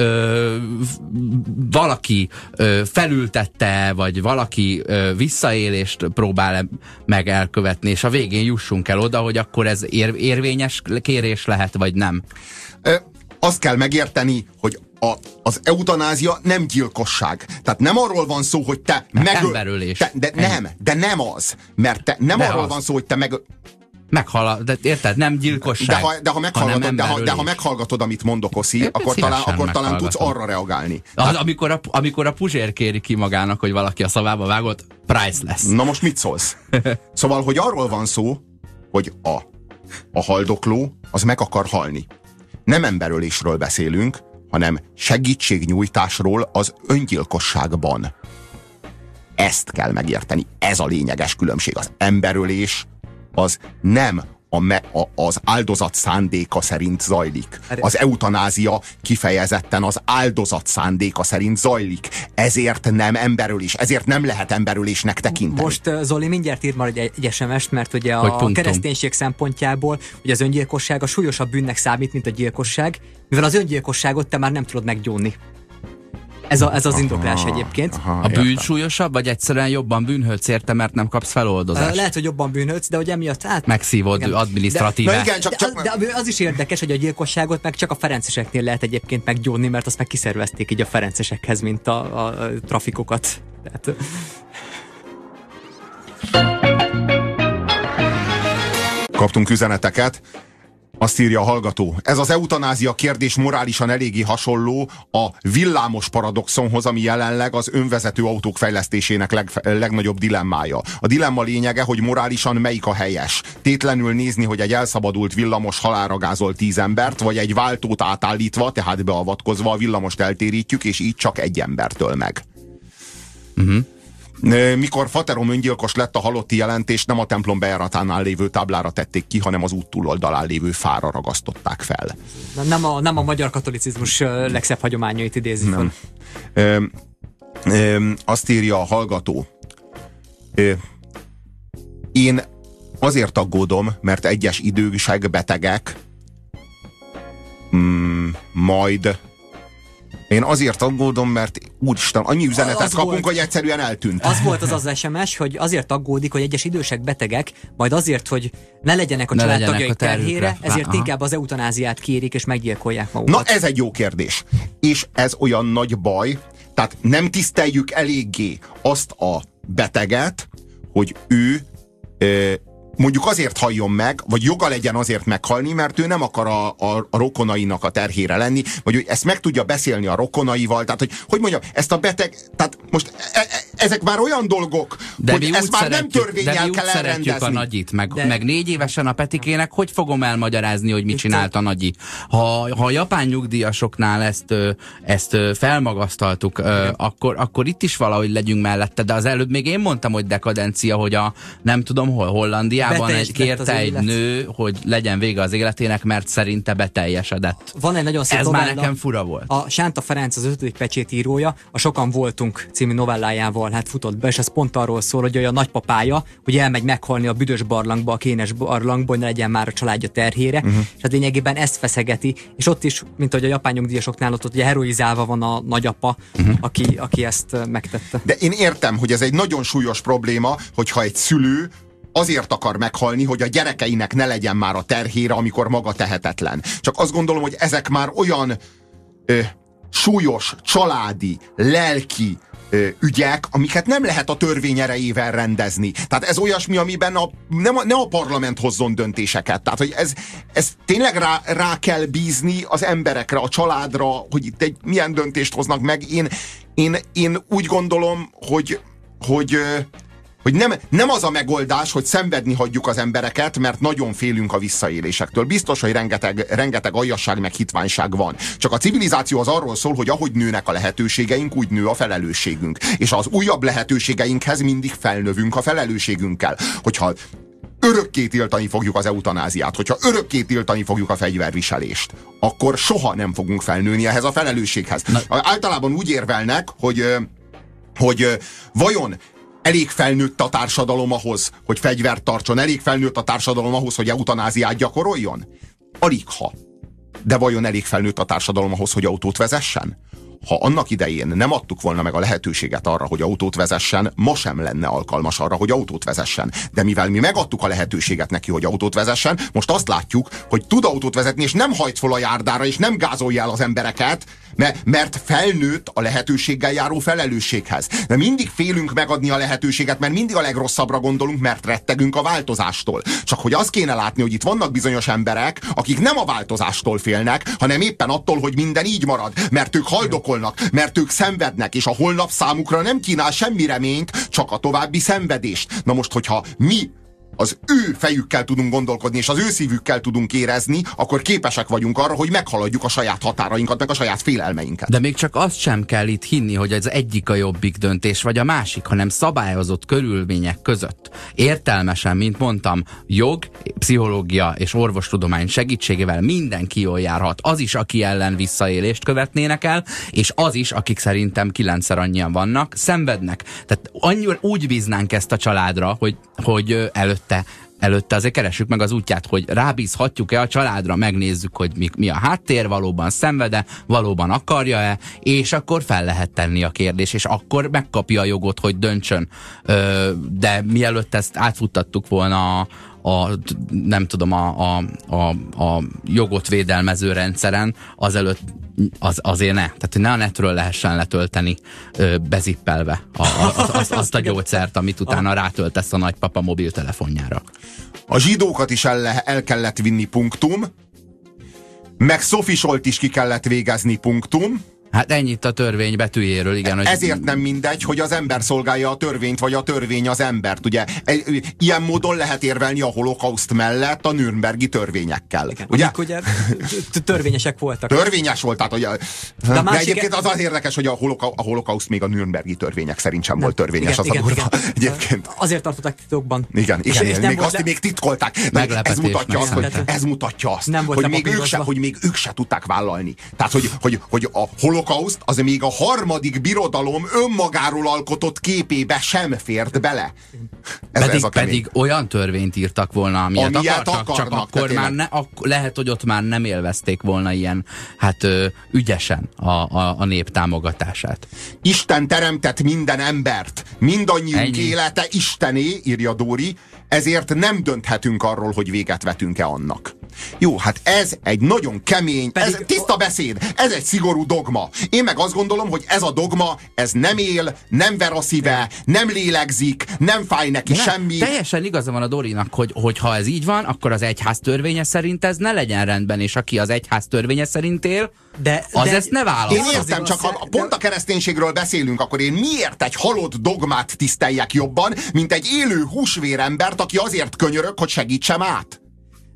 valaki felültette, vagy valaki visszaélést próbál meg elkövetni, és a végén jussunk el oda, hogy akkor ez érvényes kérés lehet, vagy nem. Azt kell megérteni, hogy az eutanázia nem gyilkosság. Tehát nem arról van szó, hogy te emberölés. De nem az. Mert nem arról van szó, hogy te de érted, nem gyilkosság. De ha meghallgatod, amit mondok, Oszi, akkor talán tudsz arra reagálni. Amikor a Puzsér kéri ki magának, hogy valaki a szavába vágott, priceless. Na most mit szólsz? Szóval, hogy arról van szó, hogy a haldokló az meg akar halni. Nem emberölésről beszélünk, hanem segítségnyújtásról az öngyilkosságban. Ezt kell megérteni. Ez a lényeges különbség. Az emberölés az nem az áldozat szándéka szerint zajlik. Az eutanázia kifejezetten az áldozat szándéka szerint zajlik. Ezért nem emberölés, ezért nem lehet emberölésnek tekinteni. Most Zoli mindjárt ír már egy SMS-t, mert ugye a kereszténység szempontjából ugye az öngyilkosság a súlyosabb bűnnek számít, mint a gyilkosság, mivel az öngyilkosságot te már nem tudod meggyónni. Ez az indoklás egyébként. A bűn súlyosabb, vagy egyszerűen jobban bűnhődsz érte, mert nem kapsz feloldozást? Lehet, hogy jobban bűnhődsz, de hogy emiatt megszívod adminisztratíve. De az is érdekes, hogy a gyilkosságot meg csak a ferenceseknél lehet egyébként meggyónni, mert azt meg kiszervezték így a ferencesekhez, mint a trafikokat. Tehát... Kaptunk üzeneteket. Azt írja a hallgató. Ez az eutanázia kérdés morálisan eléggé hasonló a villámos paradoxonhoz, ami jelenleg az önvezető autók fejlesztésének legnagyobb dilemmája. A dilemma lényege, hogy morálisan melyik a helyes. Tétlenül nézni, hogy egy elszabadult villamos halálra gázol 10 embert, vagy egy váltót átállítva, tehát beavatkozva a villamost eltérítjük, és így csak egy embertől meg. Mikor Faterom öngyilkos lett, a halotti jelentést nem a templom bejáratánál lévő táblára tették ki, hanem az út túloldalán lévő fára ragasztották fel. Nem a magyar katolicizmus legszebb hagyományait idézi fel. Azt írja a hallgató. Én azért aggódom, mert egyes idősek, betegek majd... Én azért aggódom, mert úristen, annyi üzenetet kapunk, hogy egyszerűen eltűnt. Az volt az SMS, hogy azért aggódik, hogy egyes idősek, betegek, majd azért, hogy ne legyenek a családtagjaik terhére, ezért inkább az eutanáziát kérik és meggyilkolják magukat. Na ez egy jó kérdés. És ez olyan nagy baj, tehát nem tiszteljük eléggé azt a beteget, hogy ő mondjuk azért halljon meg, vagy joga legyen azért meghalni, mert ő nem akar a rokonainak a terhére lenni, vagy hogy ezt meg tudja beszélni a rokonaival, tehát hogy mondjam, ezt a beteg, tehát most ezek már olyan dolgok, de hogy ezt már nem törvénnyel kell elrendezni. Szeretjük a Nagyit, meg 4 évesen a Petikének, hogy fogom elmagyarázni, hogy mit csinált a Nagyi? Ha a japán nyugdíjasoknál ezt felmagasztaltuk, akkor itt is valahogy legyünk mellette, de az előbb még én mondtam, hogy dekadencia, hogy nem tudom hol, Hollandiában Angliában kérte egy élet. nő, hogy legyen vége az életének, mert szerinte beteljesedett. Van egy nagyon szép Ez novella, már nekem fura volt. A Sánta Ferenc, az 5. pecsétírója, a Sokan voltunk című novellájával futott be, és ez pont arról szól, hogy a nagypapája, hogy elmegy meghalni a büdös barlangba, a kénes barlangba, hogy ne legyen már a családja terhére, és hát lényegében ezt feszegeti, és ott is, mint ahogy a japán nyugdíjasoknál ott ugye heroizálva van a nagyapa, aki ezt megtette. De én értem, hogy ez egy nagyon súlyos probléma, hogyha egy szülő azért akar meghalni, hogy a gyerekeinek ne legyen már a terhére, amikor maga tehetetlen. Csak azt gondolom, hogy ezek már olyan súlyos, családi, lelki ügyek, amiket nem lehet a törvény erejével rendezni. Tehát ez olyasmi, amiben ne a parlament hozzon döntéseket. Tehát, hogy ez tényleg rá kell bízni az emberekre, a családra, hogy itt milyen döntést hoznak meg. Én úgy gondolom, hogy nem az a megoldás, hogy szenvedni hagyjuk az embereket, mert nagyon félünk a visszaélésektől. Biztos, hogy rengeteg aljasság meg hitványság van. Csak a civilizáció az arról szól, hogy ahogy nőnek a lehetőségeink, úgy nő a felelősségünk. És az újabb lehetőségeinkhez mindig felnövünk a felelősségünkkel. Hogyha örökké tiltani fogjuk az eutanáziát, hogyha örökké tiltani fogjuk a fegyverviselést, akkor soha nem fogunk felnőni ehhez a felelősséghez. Általában úgy érvelnek, hogy vajon elég felnőtt a társadalom ahhoz, hogy fegyvert tartson, elég felnőtt a társadalom ahhoz, hogy eutanáziát gyakoroljon? Aligha. De vajon elég felnőtt a társadalom ahhoz, hogy autót vezessen? Ha annak idején nem adtuk volna meg a lehetőséget arra, hogy autót vezessen, ma sem lenne alkalmas arra, hogy autót vezessen. De mivel mi megadtuk a lehetőséget neki, hogy autót vezessen, most azt látjuk, hogy tud autót vezetni, és nem hajt fel a járdára, és nem gázolja el az embereket, mert felnőtt a lehetőséggel járó felelősséghez. De mindig félünk megadni a lehetőséget, mert mindig a legrosszabbra gondolunk, mert rettegünk a változástól. Csak hogy azt kéne látni, hogy itt vannak bizonyos emberek, akik nem a változástól félnek, hanem éppen attól, hogy minden így marad, mert ők haldokolnak, mert ők szenvednek, és a holnap számukra nem kínál semmi reményt, csak a további szenvedést. Na most, hogyha mi az ő fejükkel tudunk gondolkodni, és az ő szívükkel tudunk érezni, akkor képesek vagyunk arra, hogy meghaladjuk a saját határainkat, meg a saját félelmeinket. De még csak azt sem kell itt hinni, hogy az egyik a jobbik döntés, vagy a másik, hanem szabályozott körülmények között. Értelmesen, mint mondtam, jog, pszichológia és orvostudomány segítségével mindenki jól járhat. Az is, aki ellen visszaélést követnének el, és az is, akik szerintem 9-szer annyian vannak, szenvednek. Tehát annyira úgy bíznánk ezt a családra, hogy előtte azért keressük meg az útját, hogy rábízhatjuk-e a családra, megnézzük, hogy mi a háttér, valóban szenved-e, valóban akarja-e, és akkor fel lehet tenni a kérdés, és akkor megkapja a jogot, hogy döntsön. De mielőtt ezt átfuttattuk volna nem tudom, a jogot védelmező rendszeren, azelőtt azért ne. Tehát ne a netről lehessen letölteni bezippelve azt a gyógyszert, amit utána rátöltesz a nagypapa mobiltelefonjára. A zsidókat is el kellett vinni, punktum. Meg Sophie Scholt is ki kellett végezni, punktum. Hát ennyit a törvény betűjéről, igen. Hogy... Ezért nem mindegy, hogy az ember szolgálja a törvényt, vagy a törvény az embert. Ugye ilyen módon lehet érvelni a holokauszt mellett a nürnbergi törvényekkel. Igen, ugye? Törvényesek voltak. Törvényes volt, tehát ugye... De egyébként az érdekes, hogy a holokauszt még a nürnbergi törvények szerint sem volt törvényes, az a durva. Egyébként. Azért tartották titokban. Igen, még titkolták. Ez mutatja azt, hogy még ők se tudták vállalni. Tehát, hogy a holokauszt az még a harmadik birodalom önmagáról alkotott képébe sem fért bele. Pedig olyan törvényt írtak volna, amilyet akartak, csak akkor már lehet, hogy ott már nem élvezték volna ilyen ügyesen a nép támogatását. Isten teremtett minden embert, mindannyiunk élete Istené, írja Dóri, ezért nem dönthetünk arról, hogy véget vetünk-e annak. Jó, hát ez egy nagyon kemény, ez tiszta beszéd, ez egy szigorú dogma. Én meg azt gondolom, hogy ez a dogma, ez nem él, nem ver a szíve, nem lélegzik, nem fáj neki semmi. Teljesen igaza van a Dorinak, hogy ha ez így van, akkor az egyház törvénye szerint ez ne legyen rendben, és aki az egyház törvénye szerint él, ezt ne válaszol. Én értem, csak ha pont a kereszténységről beszélünk, akkor én miért egy halott dogmát tiszteljek jobban, mint egy élő húsvérembert, aki azért könyörög, hogy segítsem át?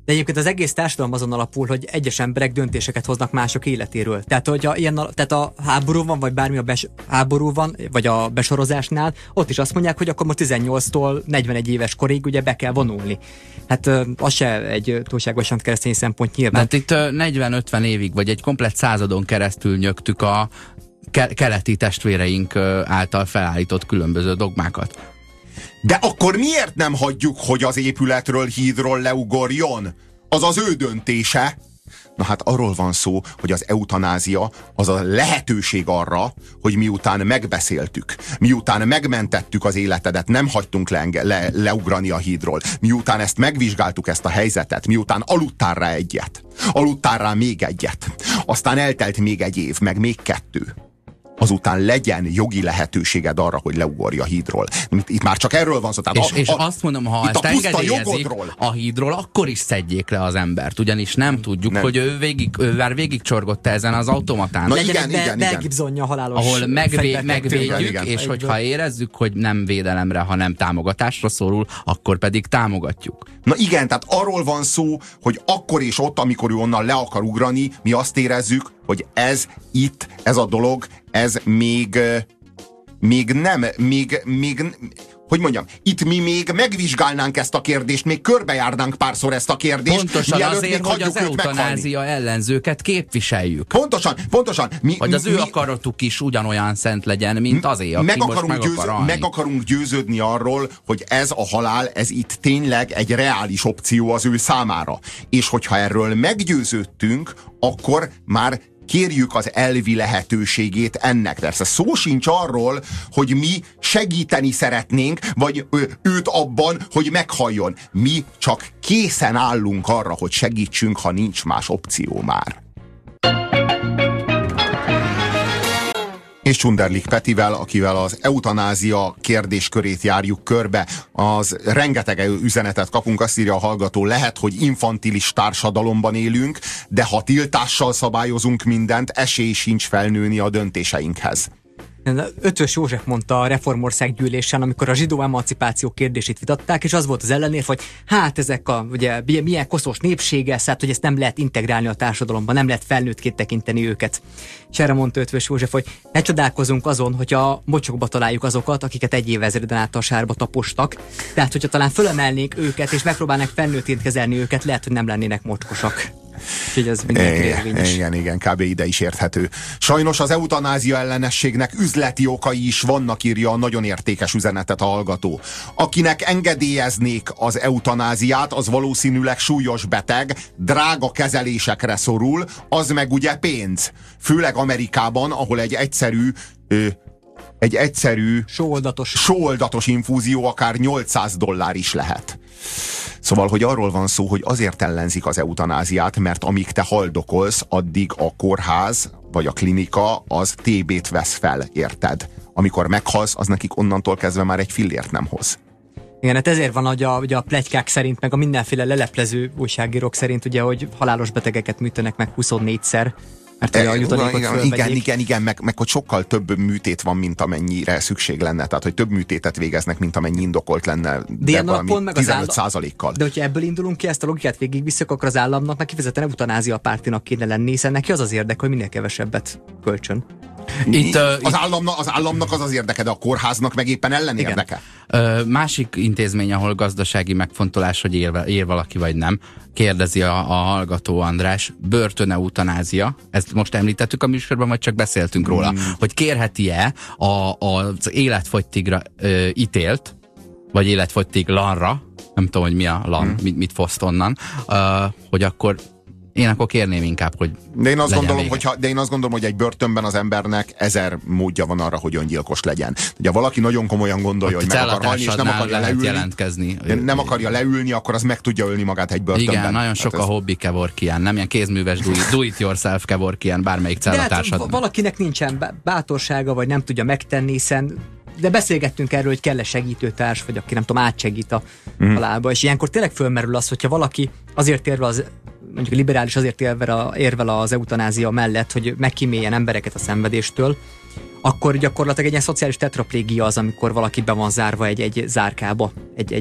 De egyébként az egész társadalom azon alapul, hogy egyes emberek döntéseket hoznak mások életéről. Tehát, hogyha tehát a háború van, vagy bármi háború van, vagy a besorozásnál, ott is azt mondják, hogy akkor most 18-tól 41 éves korig ugye be kell vonulni. Hát az se egy túlságosan keresztény szempont nyilván. Hát itt 40-50 évig, vagy egy komplett századon keresztül nyögtük a keleti testvéreink által felállított különböző dogmákat. De akkor miért nem hagyjuk, hogy az épületről, hídról leugorjon? Az az ő döntése. Na hát arról van szó, hogy az eutanázia az a lehetőség arra, hogy miután megbeszéltük, miután megmentettük az életedet, nem hagytunk leugrani a hídról, miután ezt megvizsgáltuk, ezt a helyzetet, miután aludtál rá egyet, aludtál rá még egyet, aztán eltelt még egy év, meg még 2. Azután legyen jogi lehetőséged arra, hogy leugorj a hídról. Itt már csak erről van szó. És azt mondom, ha ezt engedélyezik a hídról, akkor is szedjék le az embert. Ugyanis nem tudjuk, hogy ő már végigcsorgott ezen az automatán. Na igen. Gibsonja halálos. Ahol megvédjük, és hogyha érezzük, hogy nem védelemre, hanem támogatásra szorul, akkor pedig támogatjuk. Na igen, tehát arról van szó, hogy akkor és ott, amikor ő onnan le akar ugrani, mi azt érezzük, hogy ez itt, ez a dolog, ez még nem, hogy mondjam, itt mi még megvizsgálnánk ezt a kérdést, még körbejárnánk párszor ezt a kérdést. Pontosan azért, hogy az eutanázia ellenzőket képviseljük. Pontosan. Hogy az ő akaratuk is ugyanolyan szent legyen, mint azé, aki meg akarunk győződni arról, hogy ez a halál, ez itt tényleg egy reális opció az ő számára. És hogyha erről meggyőződtünk, akkor már kérjük az elvi lehetőségét ennek. Persze szó sincs arról, hogy mi segíteni szeretnénk, vagy őt abban, hogy meghalljon. Mi csak készen állunk arra, hogy segítsünk, ha nincs más opció már. És Csunderlik Petivel, akivel az eutanázia kérdéskörét járjuk körbe, az rengeteg üzenetet kapunk, azt írja a hallgató, lehet, hogy infantilis társadalomban élünk, de ha tiltással szabályozunk mindent, esély sincs felnőni a döntéseinkhez. Ötvös József mondta a Reformország gyűlésen, amikor a zsidó emancipáció kérdését vitatták, és az volt az ellenérv, hogy hát ezek ugye milyen koszos népsége, hát hogy ezt nem lehet integrálni a társadalomba, nem lehet felnőttként tekinteni őket. És erre mondta Ötvös József, hogy ne csodálkozunk azon, hogyha mocsokba találjuk azokat, akiket egy évezreden át a sárba tapostak. Tehát, hogyha talán fölemelnénk őket, és megpróbálnánk felnőttként kezelni őket, lehet, hogy nem lennének mocskosak. Úgyhogy ez mindenki érvényes. Igen, kb. Ide is érthető. Sajnos az eutanázia ellenességnek üzleti okai is vannak, írja a nagyon értékes üzenetet a hallgató. Akinek engedélyeznék az eutanáziát, az valószínűleg súlyos beteg, drága kezelésekre szorul, az meg ugye pénz. Főleg Amerikában, ahol egy egyszerű sóoldatos infúzió akár $800 is lehet. Szóval, hogy arról van szó, hogy azért ellenzik az eutanáziát, mert amíg te haldokolsz, addig a kórház vagy a klinika az TB-t vesz fel, érted? Amikor meghalsz, az nekik onnantól kezdve már egy fillért nem hoz. Igen, hát ezért van, hogy a pletykák szerint, meg a mindenféle leleplező újságírók szerint, ugye, hogy halálos betegeket műtenek meg 24-szer. Mert igen, meg hogy sokkal több műtét van, mint amennyire szükség lenne. Tehát, hogy több műtétet végeznek, mint amennyi indokolt lenne, de valami 15%-kal. De hogyha ebből indulunk ki, ezt a logikát végigvisszük, akkor az államnak meg kifejezetten eutanázia pártinak kéne lenni, hiszen neki az az érdek, hogy minél kevesebbet költsön. Az államnak az érdeke, de a kórháznak meg éppen ellenérdeke. Másik intézmény, ahol gazdasági megfontolás, hogy ér valaki vagy nem, kérdezi a hallgató András, börtöneuttanázia, ezt most említettük a műsorban, vagy csak beszéltünk róla, hogy kérheti-e az életfogytigra ítélt, vagy életfogytiglanra, nem tudom, hogy mi a lan, mit foszt onnan, hogy akkor én akkor kérném inkább, hogy de én azt gondolom, hogy egy börtönben az embernek 1000 módja van arra, hogy öngyilkos legyen. Ugye valaki nagyon komolyan gondolja, hogy meg akar halni, és nem akarja leülni, jelentkezni. Nem akarja leülni, akkor az meg tudja ölni magát egy börtönben. Igen, nagyon sok a hobbi kevorkián, nem ilyen kézműves do-it-yourself kevorkián, bármelyik cellatársadban. De hát valakinek nincsen bátorsága, vagy nem tudja megtenni, hiszen de beszélgettünk erről, hogy kell-e segítőtárs, vagy aki nem tudom, átsegít a halálba, és ilyenkor tényleg fölmerül az, hogyha valaki azért érve mondjuk liberális azért érvel az eutanázia mellett, hogy megkíméljen embereket a szenvedéstől, akkor gyakorlatilag egy ilyen szociális tetraplégia az, amikor valaki be van zárva egy zárkába, egy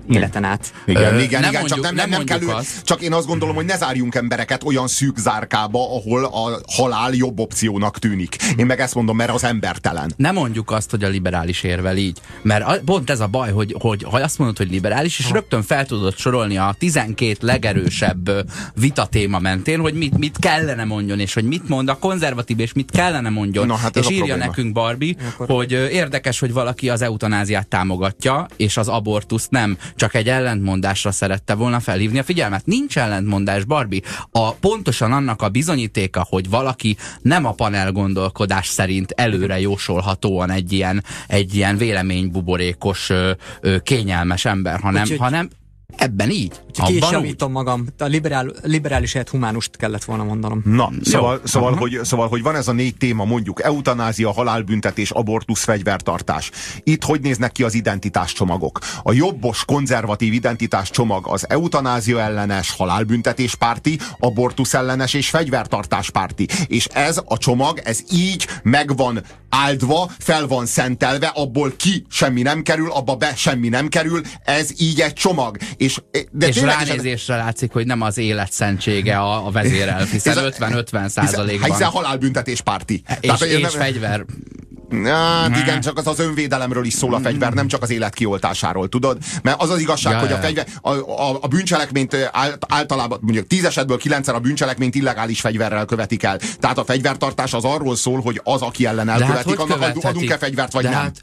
életen át. Igen, csak nem kell csak én azt gondolom, hogy ne zárjunk embereket olyan szűk zárkába, ahol a halál jobb opciónak tűnik. Én meg ezt mondom, mert az embertelen. Nem mondjuk azt, hogy a liberális érvel így, mert pont ez a baj, hogy ha azt mondod, hogy liberális, és rögtön fel tudod sorolni a 12 legerősebb vitatéma mentén, hogy mit kellene mondjon, és hogy mit mond a konzervatív, és mit kellene mondjon. Hát és írja nekünk Barbie, hogy érdekes, hogy valaki az eutanáziát támogatja, és az abortuszt nem. Csak egy ellentmondásra szerette volna felhívni a figyelmet. Nincs ellentmondás, Barbie. Pontosan annak a bizonyítéka, hogy valaki nem a panel gondolkodás szerint előre jósolhatóan egy ilyen véleménybuborékos, kényelmes ember, hanem ebben így. Ki is javítom magam. A liberális helyett humánust kellett volna mondanom. Na, szóval, hogy van ez a 4 téma, mondjuk eutanázia, halálbüntetés, abortusz, fegyvertartás. Itt hogy néznek ki az identitáscsomagok? A jobbos, konzervatív identitáscsomag az eutanázia ellenes, halálbüntetés párti, abortusz ellenes és fegyvertartás párti. És ez a csomag, ez így meg van áldva, fel van szentelve, abból ki semmi nem kerül, abba be semmi nem kerül, ez így egy csomag. És ránézésre látszik, hogy nem az élet szentsége a vezérel, hiszen 50-50%-ban. Hiszen halálbüntetés párti. És fegyver. Hát igen, csak az önvédelemről is szól a fegyver, nem csak az élet kioltásáról, tudod? Mert az az igazság, hogy a fegyver, a bűncselekményt általában, mondjuk 10 esetből 9-szer a bűncselekményt illegális fegyverrel követik el. Tehát a fegyvertartás az arról szól, hogy az, aki ellen elkövetik, annak adunk-e fegyvert, vagy nem.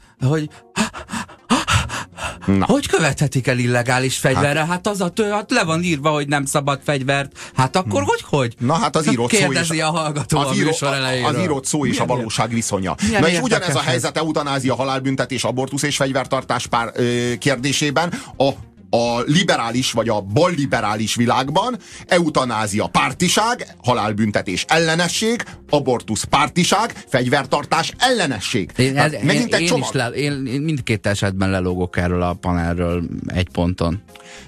Hogy követhetik el illegális fegyverrel? Hát le van írva, hogy nem szabad fegyvert. Hát akkor hogy? Na hát az írott szó kérdezi a hallgató a műsor elejéről. Az írott szó és a valóság viszonya. Na és ugyanez a helyzet eutanázia, halálbüntetés, abortusz és fegyvertartás kérdésében a liberális vagy a balliberális világban eutanázia pártiság, halálbüntetés ellenesség, abortusz pártiság, fegyvertartás ellenesség. Megint egy csomag. Én mindkét esetben lelógok erről a panelről egy ponton.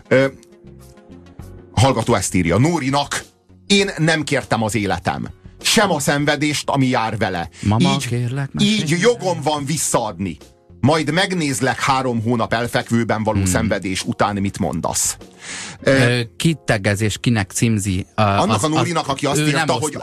Hallgató ezt írja. Nórinak: én nem kértem az életem. Sem a szenvedést, ami jár vele. Mama, kérlek, így jogom van visszaadni. Majd megnézlek 3 hónap elfekvőben való szenvedés után, mit mondasz. Ki tegez és kinek címzi? Annak a Nórinak, aki azt írta, hogy...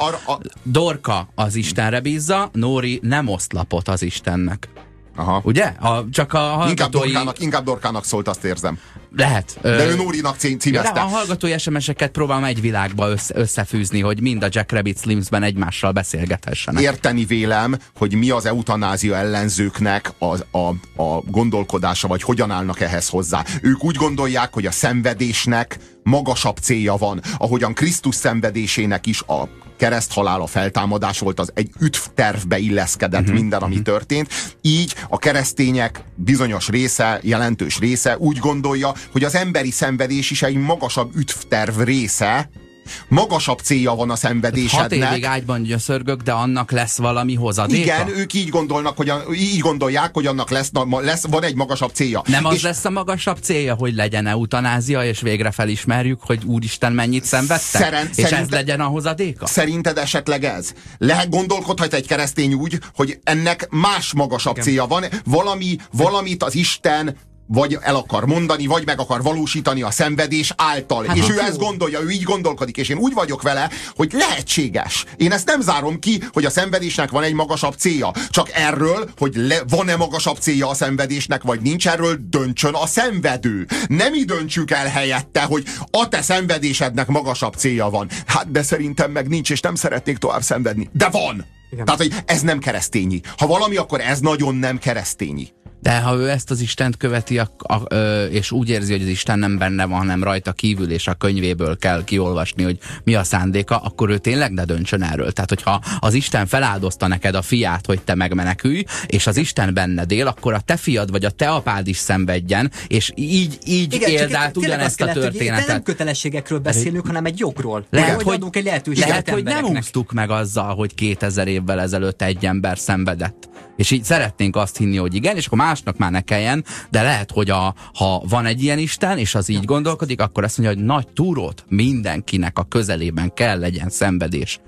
Dorka az Istenre bízza, Nóri nem oszt lapot az Istennek. Aha. Ugye? Csak a hallgatói... Inkább Dorkának szólt, azt érzem. Lehet. De ő Nórinak címezte. A hallgatói SMS-eket próbálom egy világba összefűzni, hogy mind a Jack Rabbit Slimsben egymással beszélgethessenek. Érteni vélem, hogy mi az eutanázia ellenzőknek a gondolkodása, vagy hogyan állnak ehhez hozzá. Ők úgy gondolják, hogy a szenvedésnek magasabb célja van. Ahogyan Krisztus szenvedésének is a kereszthalál, a feltámadás volt, az egy üdvtervbe illeszkedett minden, ami történt. Így a keresztények bizonyos része, jelentős része úgy gondolja, hogy az emberi szenvedés is egy magasabb üdvterv része, magasabb célja van a szenvedésednek. 6 évig ágyban gyöszörgök, de annak lesz valami hozadéka? Igen, ők így gondolják, hogy annak van egy magasabb célja. Nem az lesz a magasabb célja, hogy legyen eutanázia, és végre felismerjük, hogy Úristen mennyit szenvedtek? És ez legyen a hozadéka? Szerinted esetleg ez? Gondolkodhat egy keresztény úgy, hogy ennek más magasabb célja van, valamit az Isten vagy el akar mondani, vagy meg akar valósítani a szenvedés által. Hát és ő ezt gondolja, ő így gondolkodik, és én úgy vagyok vele, hogy lehetséges. Én ezt nem zárom ki, hogy a szenvedésnek van egy magasabb célja. Csak erről, hogy van-e magasabb célja a szenvedésnek, vagy nincs, erről döntsön a szenvedő. Nem mi döntsük el helyette, hogy a te szenvedésednek magasabb célja van. Hát de szerintem meg nincs, és nem szeretnék tovább szenvedni. De van! Igen. Tehát, hogy ez nem keresztényi. Ha valami, akkor ez nagyon nem keresztényi. De ha ő ezt az Istent követi, és úgy érzi, hogy az Isten nem benne van, hanem rajta kívül, és a könyvéből kell kiolvasni, hogy mi a szándéka, akkor ő tényleg ne döntsön erről. Tehát, hogyha az Isten feláldozta neked a fiát, hogy te megmenekülj, és az Isten benned él, akkor a te fiad vagy a te apád is szenvedjen, és így éld át ugyanezt a történetet. De nem kötelességekről beszélünk, hanem egy jogról. Lehet, hogy nem úsztuk meg azzal, hogy 2000 évvel ezelőtt egy ember szenvedett. És így szeretnénk azt hinni, hogy igen, és akkor másnak már ne kelljen, de lehet, hogy ha van egy ilyen Isten, és az így gondolkodik, akkor azt mondja, hogy nagy túrót mindenkinek a közelében kell legyen szenvedés.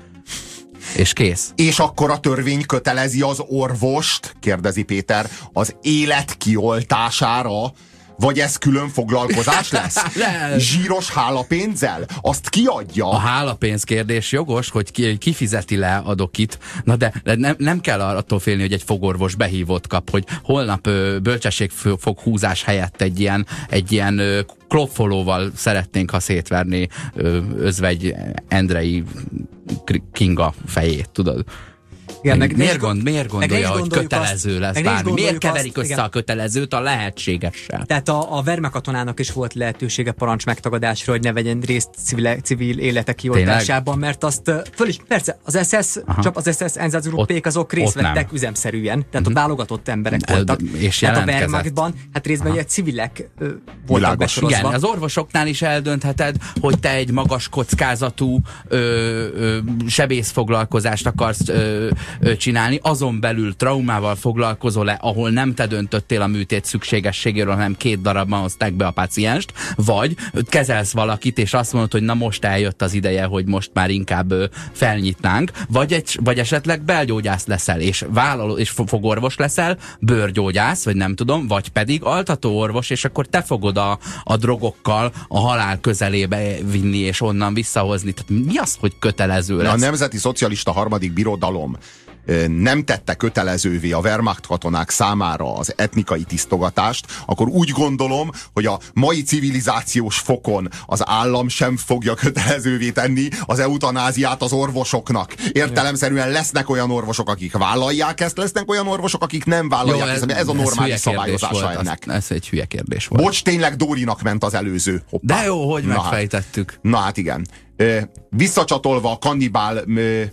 És kész. És akkor a törvény kötelezi az orvost, kérdezi Péter, az élet kioltására, Vagy ez külön foglalkozás lesz? Zsíros hálapénzzel? Azt kiadja? A hálapénz kérdés jogos, hogy ki fizeti le a dokit. Na de nem kell attól félni, hogy egy fogorvos behívót kap, hogy holnap bölcsességfog húzás helyett egy ilyen klopfolóval szeretnénk, ha szétverni Özvegy Endrei Kinga fejét, tudod? Igen, miért gondolja, hogy kötelező lesz bármi? Miért keverik össze a kötelezőt a lehetségessel? Tehát a Wehrmacht katonának is volt lehetősége parancs megtagadásra, hogy ne vegyen részt civil életek kioltásában, mert azt persze az SS, csak az SS Einsatzgruppék azok részt vettek üzemszerűen, tehát a válogatott emberek voltak. És tehát a Wehrmachtban, hát részben ugye civilek voltak besorozva. Igen, az orvosoknál is eldöntheted, hogy te egy magas kockázatú sebészfoglalkozást akarsz csinálni, azon belül traumával foglalkozol-e, ahol nem te döntöttél a műtét szükségességéről, hanem 2 darabban hozták be a pácienst, vagy kezelsz valakit, és azt mondod, hogy na most eljött az ideje, hogy most már inkább felnyitnánk, vagy esetleg belgyógyász leszel, és fogorvos leszel, bőrgyógyász, vagy nem tudom, vagy pedig altatóorvos, és akkor te fogod a drogokkal a halál közelébe vinni, és onnan visszahozni. Tehát mi az, hogy kötelező lesz? A Nemzeti Szocialista Harmadik Birodalom nem tette kötelezővé a Wehrmacht katonák számára az etnikai tisztogatást, akkor úgy gondolom, hogy a mai civilizációs fokon az állam sem fogja kötelezővé tenni az eutanáziát az orvosoknak. Értelemszerűen lesznek olyan orvosok, akik vállalják ezt, lesznek olyan orvosok, akik nem vállalják ezt. Ez a normális szabályozása ennek. Ez egy hülye kérdés volt. Bocs, tényleg Dórinak ment az előző. Hoppá. De jó, hogy megfejtettük. Na hát igen. Visszacsatolva a kannibál...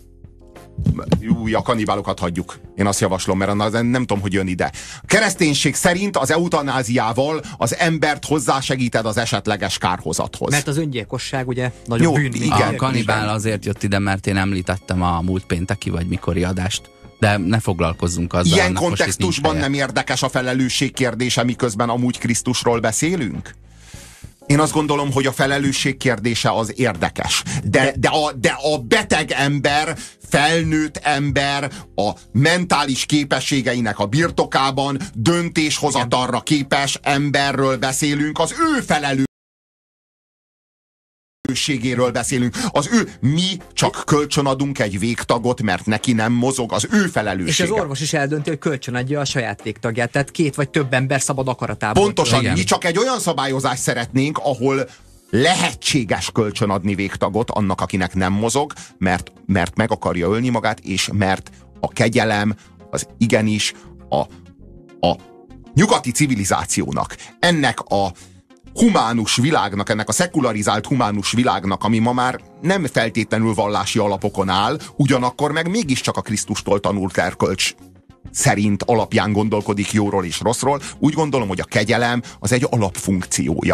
a kannibálokat hagyjuk. Én azt javaslom, mert nem tudom, hogy jön ide. A kereszténység szerint az eutanáziával az embert hozzásegíted az esetleges kárhozathoz. Mert az öngyilkosság ugye nagyon bűn. Igen, a kannibál azért jött ide, mert én említettem a múlt pénteki vagy mikori adást. De ne foglalkozzunk azzal. Ilyen kontextusban nem érdekes a felelősség kérdése, miközben amúgy Krisztusról beszélünk? Én azt gondolom, hogy a felelősség kérdése az érdekes. De a beteg ember, felnőtt ember a mentális képességeinek a birtokában döntéshozatalra képes emberről beszélünk, az ő felelősségéről beszélünk. Mi csak kölcsönadunk egy végtagot, mert neki nem mozog, az ő felelőssége. És az orvos is eldönti, hogy kölcsönadja a saját végtagját, tehát 2 vagy több ember szabad akaratából. Pontosan, mi csak egy olyan szabályozást szeretnénk, ahol lehetséges kölcsönadni végtagot annak, akinek nem mozog, mert meg akarja ölni magát, és mert a kegyelem az igenis a nyugati civilizációnak, ennek a humánus világnak, ennek a szekularizált humánus világnak, ami ma már nem feltétlenül vallási alapokon áll, ugyanakkor meg mégiscsak a Krisztustól tanult erkölcs szerint alapján gondolkodik jóról és rosszról, úgy gondolom, hogy a kegyelem az egy alapfunkciója.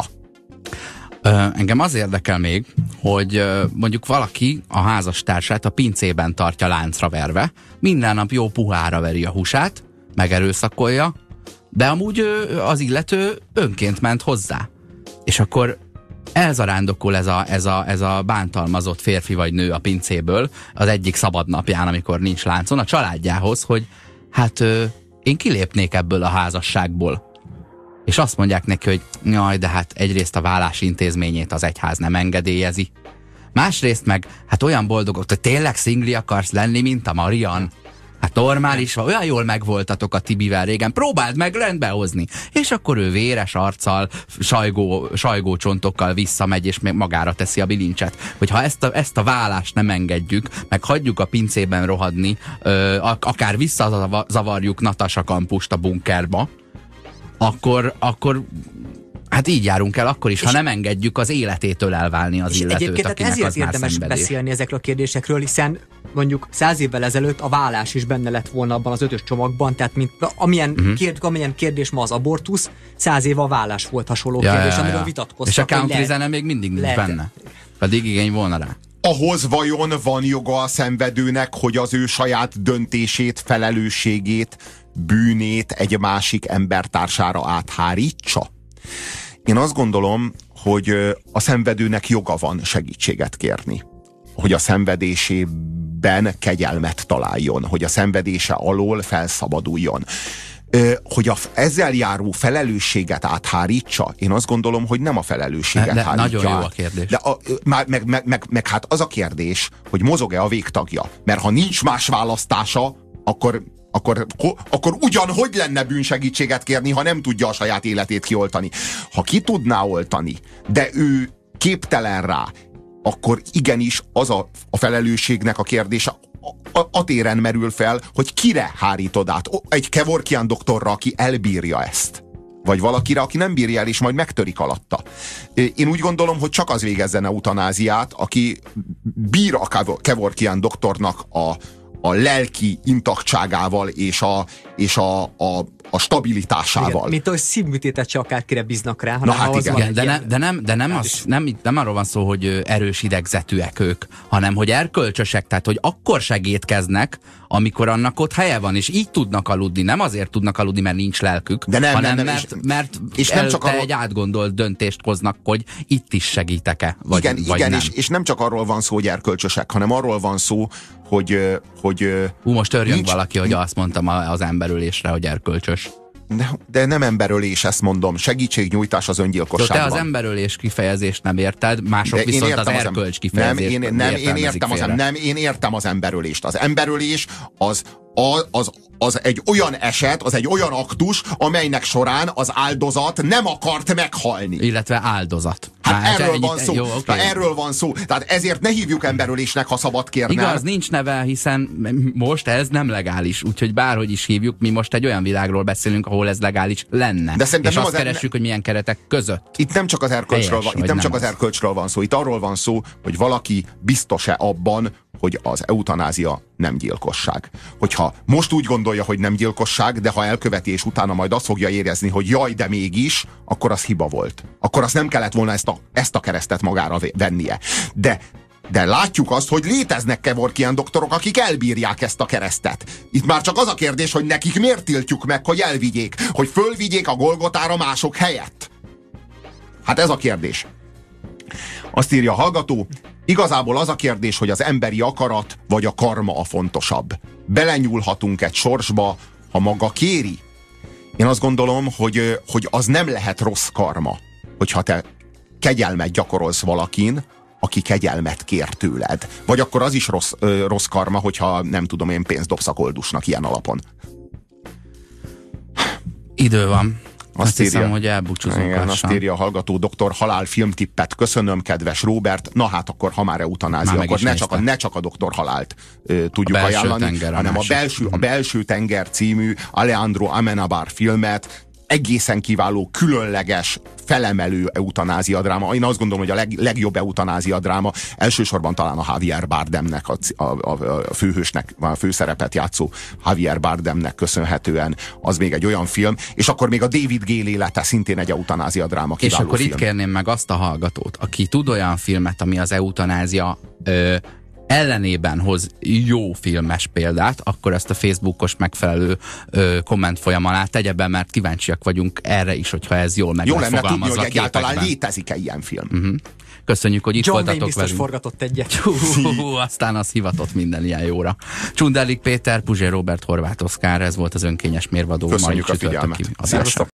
Engem az érdekel még, hogy mondjuk valaki a házastársát a pincében tartja láncra verve, minden nap jó puhára veri a húsát, megerőszakolja, de amúgy az illető önként ment hozzá. És akkor elzarándokol ez a bántalmazott férfi vagy nő a pincéből az egyik szabadnapján, amikor nincs láncon, a családjához, hogy hát én kilépnék ebből a házasságból. És azt mondják neki, hogy jaj, de hát egyrészt a vállás intézményét az egyház nem engedélyezi. Másrészt meg, hát olyan boldogok, hogy tényleg szingli akarsz lenni, mint a Marian. Hát normális, olyan jól megvoltatok a Tibivel régen, próbáld meg rendbe hozni. És akkor ő véres arccal, sajgó csontokkal visszamegy, és magára teszi a bilincset. Hogyha ezt a vállást nem engedjük, meg hagyjuk a pincében rohadni, akár visszazavarjuk Natasha kampust a bunkerba, akkor hát így járunk el akkor is, ha nem engedjük az életétől elválni az illetőt, egyébként akinek ezért az már érdemes szenvedés. beszélni ezekről a kérdésekről, hiszen mondjuk 100 évvel ezelőtt a vállás is benne lett volna abban az 5-ös csomagban, tehát amilyen kérdés ma az abortusz, 100 éve a vállás volt hasonló kérdés, amiről vitatkoztak. És a country zene még mindig nincs benne. Pedig igény volna rá. Ahhoz vajon van joga a szenvedőnek, hogy az ő saját döntését, felelősségét, bűnét egy másik embertársára áthárítsa? Én azt gondolom, hogy a szenvedőnek joga van segítséget kérni. Hogy a szenvedésében kegyelmet találjon, hogy a szenvedése alól felszabaduljon. hogy ezzel járó felelősséget áthárítsa, én azt gondolom, hogy nem a felelősséget hárítja nagyon jó át. a kérdés. De meg hát az a kérdés, hogy mozog-e a végtagja. Mert ha nincs más választása, akkor ugyanhogy lenne bűnsegítséget kérni, ha nem tudja a saját életét kioltani. Ha ki tudná oltani, de ő képtelen rá, akkor igenis az a felelősségnek a kérdése a téren merül fel, hogy kire hárítod át. Egy Kevorkian doktorra, aki elbírja ezt. Vagy valakire, aki nem bírja el, és majd megtörik alatta. Én úgy gondolom, hogy csak az végezzen eutanáziát, aki bír a Kevorkian doktornak a lelki intaktságával és a stabilitásával. Igen, mint ahogy szívműtétet se akárkire bíznak rá. Na hát igen. Nem arról van szó, hogy erős idegzetűek ők, hanem hogy erkölcsösek, tehát hogy akkor segédkeznek, amikor annak ott helye van, és így tudnak aludni. Nem azért tudnak aludni, mert nincs lelkük, hanem mert nem csak egy átgondolt döntést hoznak, hogy itt is segítek-e, vagy nem. És nem csak arról van szó, hogy erkölcsösek, hanem arról van szó, hogy most örjön valaki, hogy azt mondtam az emberölésre, hogy erkölcsös. De nem emberölés, ezt mondom. Segítségnyújtás az öngyilkosságban. Te az emberölés kifejezést nem érted, mások viszont az erkölcs kifejezést én értem az emberölést. Az emberölés az egy olyan eset, az egy olyan aktus, amelynek során az áldozat nem akart meghalni. Illetve áldozat. Hát erről van szó. Jó, okay. Erről van szó. Tehát ezért ne hívjuk emberölésnek, ha szabad kérnem. Igaz, nincs neve, hiszen most ez nem legális. Úgyhogy bárhogy is hívjuk, mi most egy olyan világról beszélünk, ahol ez legális lenne. De és azt keressük, hogy milyen keretek között. Itt nem csak az erkölcsről van szó. Itt arról van szó, hogy valaki biztos-e abban, hogy az eutanázia nem gyilkosság. Hogyha most úgy gondolja, hogy nem gyilkosság, de ha elköveti és utána majd azt fogja érezni, hogy jaj, de mégis, akkor az hiba volt. Akkor azt nem kellett volna ezt a keresztet magára vennie. De látjuk azt, hogy léteznek Kevorkian doktorok, akik elbírják ezt a keresztet. Itt már csak az a kérdés, hogy nekik miért tiltjuk meg, hogy elvigyék, hogy fölvigyék a Golgotára mások helyett. Hát ez a kérdés. Azt írja a hallgató, igazából az a kérdés, hogy az emberi akarat vagy a karma a fontosabb. Belenyúlhatunk egy sorsba, ha maga kéri. Én azt gondolom, hogy az nem lehet rossz karma, hogyha te kegyelmet gyakorolsz valakin, aki kegyelmet kér tőled. Vagy akkor az is rossz karma, hogyha nem tudom én pénzt dobsz a koldusnak ilyen alapon. Idő van. Azt hiszem, hogy elbúcsúzunk. Igen, azt írja a hallgató, doktor Halál filmtippet köszönöm, kedves Róbert. Na hát akkor, ha már eutanázia, akkor ne csak a doktor Halált tudjuk ajánlani, hanem a Belső tenger című Alejandro Amenábar filmet, egészen kiváló, különleges, felemelő eutanázia dráma. Én azt gondolom, hogy a legjobb eutanázia dráma elsősorban talán a Javier Bardemnek, a főhősnek, a főszerepet játszó Javier Bardemnek köszönhetően. Az még egy olyan film, és akkor még a David Gale élete szintén egy eutanázia dráma, kiváló és akkor film. Itt kérném meg azt a hallgatót, aki tud olyan filmet, ami az eutanázia ellenében hoz jó filmes példát, akkor ezt a Facebookos megfelelő komment folyam alá tegye be, mert kíváncsiak vagyunk erre is, hogyha ez jól meg lenne tudni, hogy egyáltalán létezik-e ilyen film. Köszönjük, hogy itt voltatok velünk. John Wayne biztos forgatott egyet. Aztán az hivatott minden ilyen jóra. Csunderlik Péter, Puzsér Róbert, Horváth Oszkár, ez volt az önkényes mérvadó. Köszönjük a figyelmet. Sziasztok!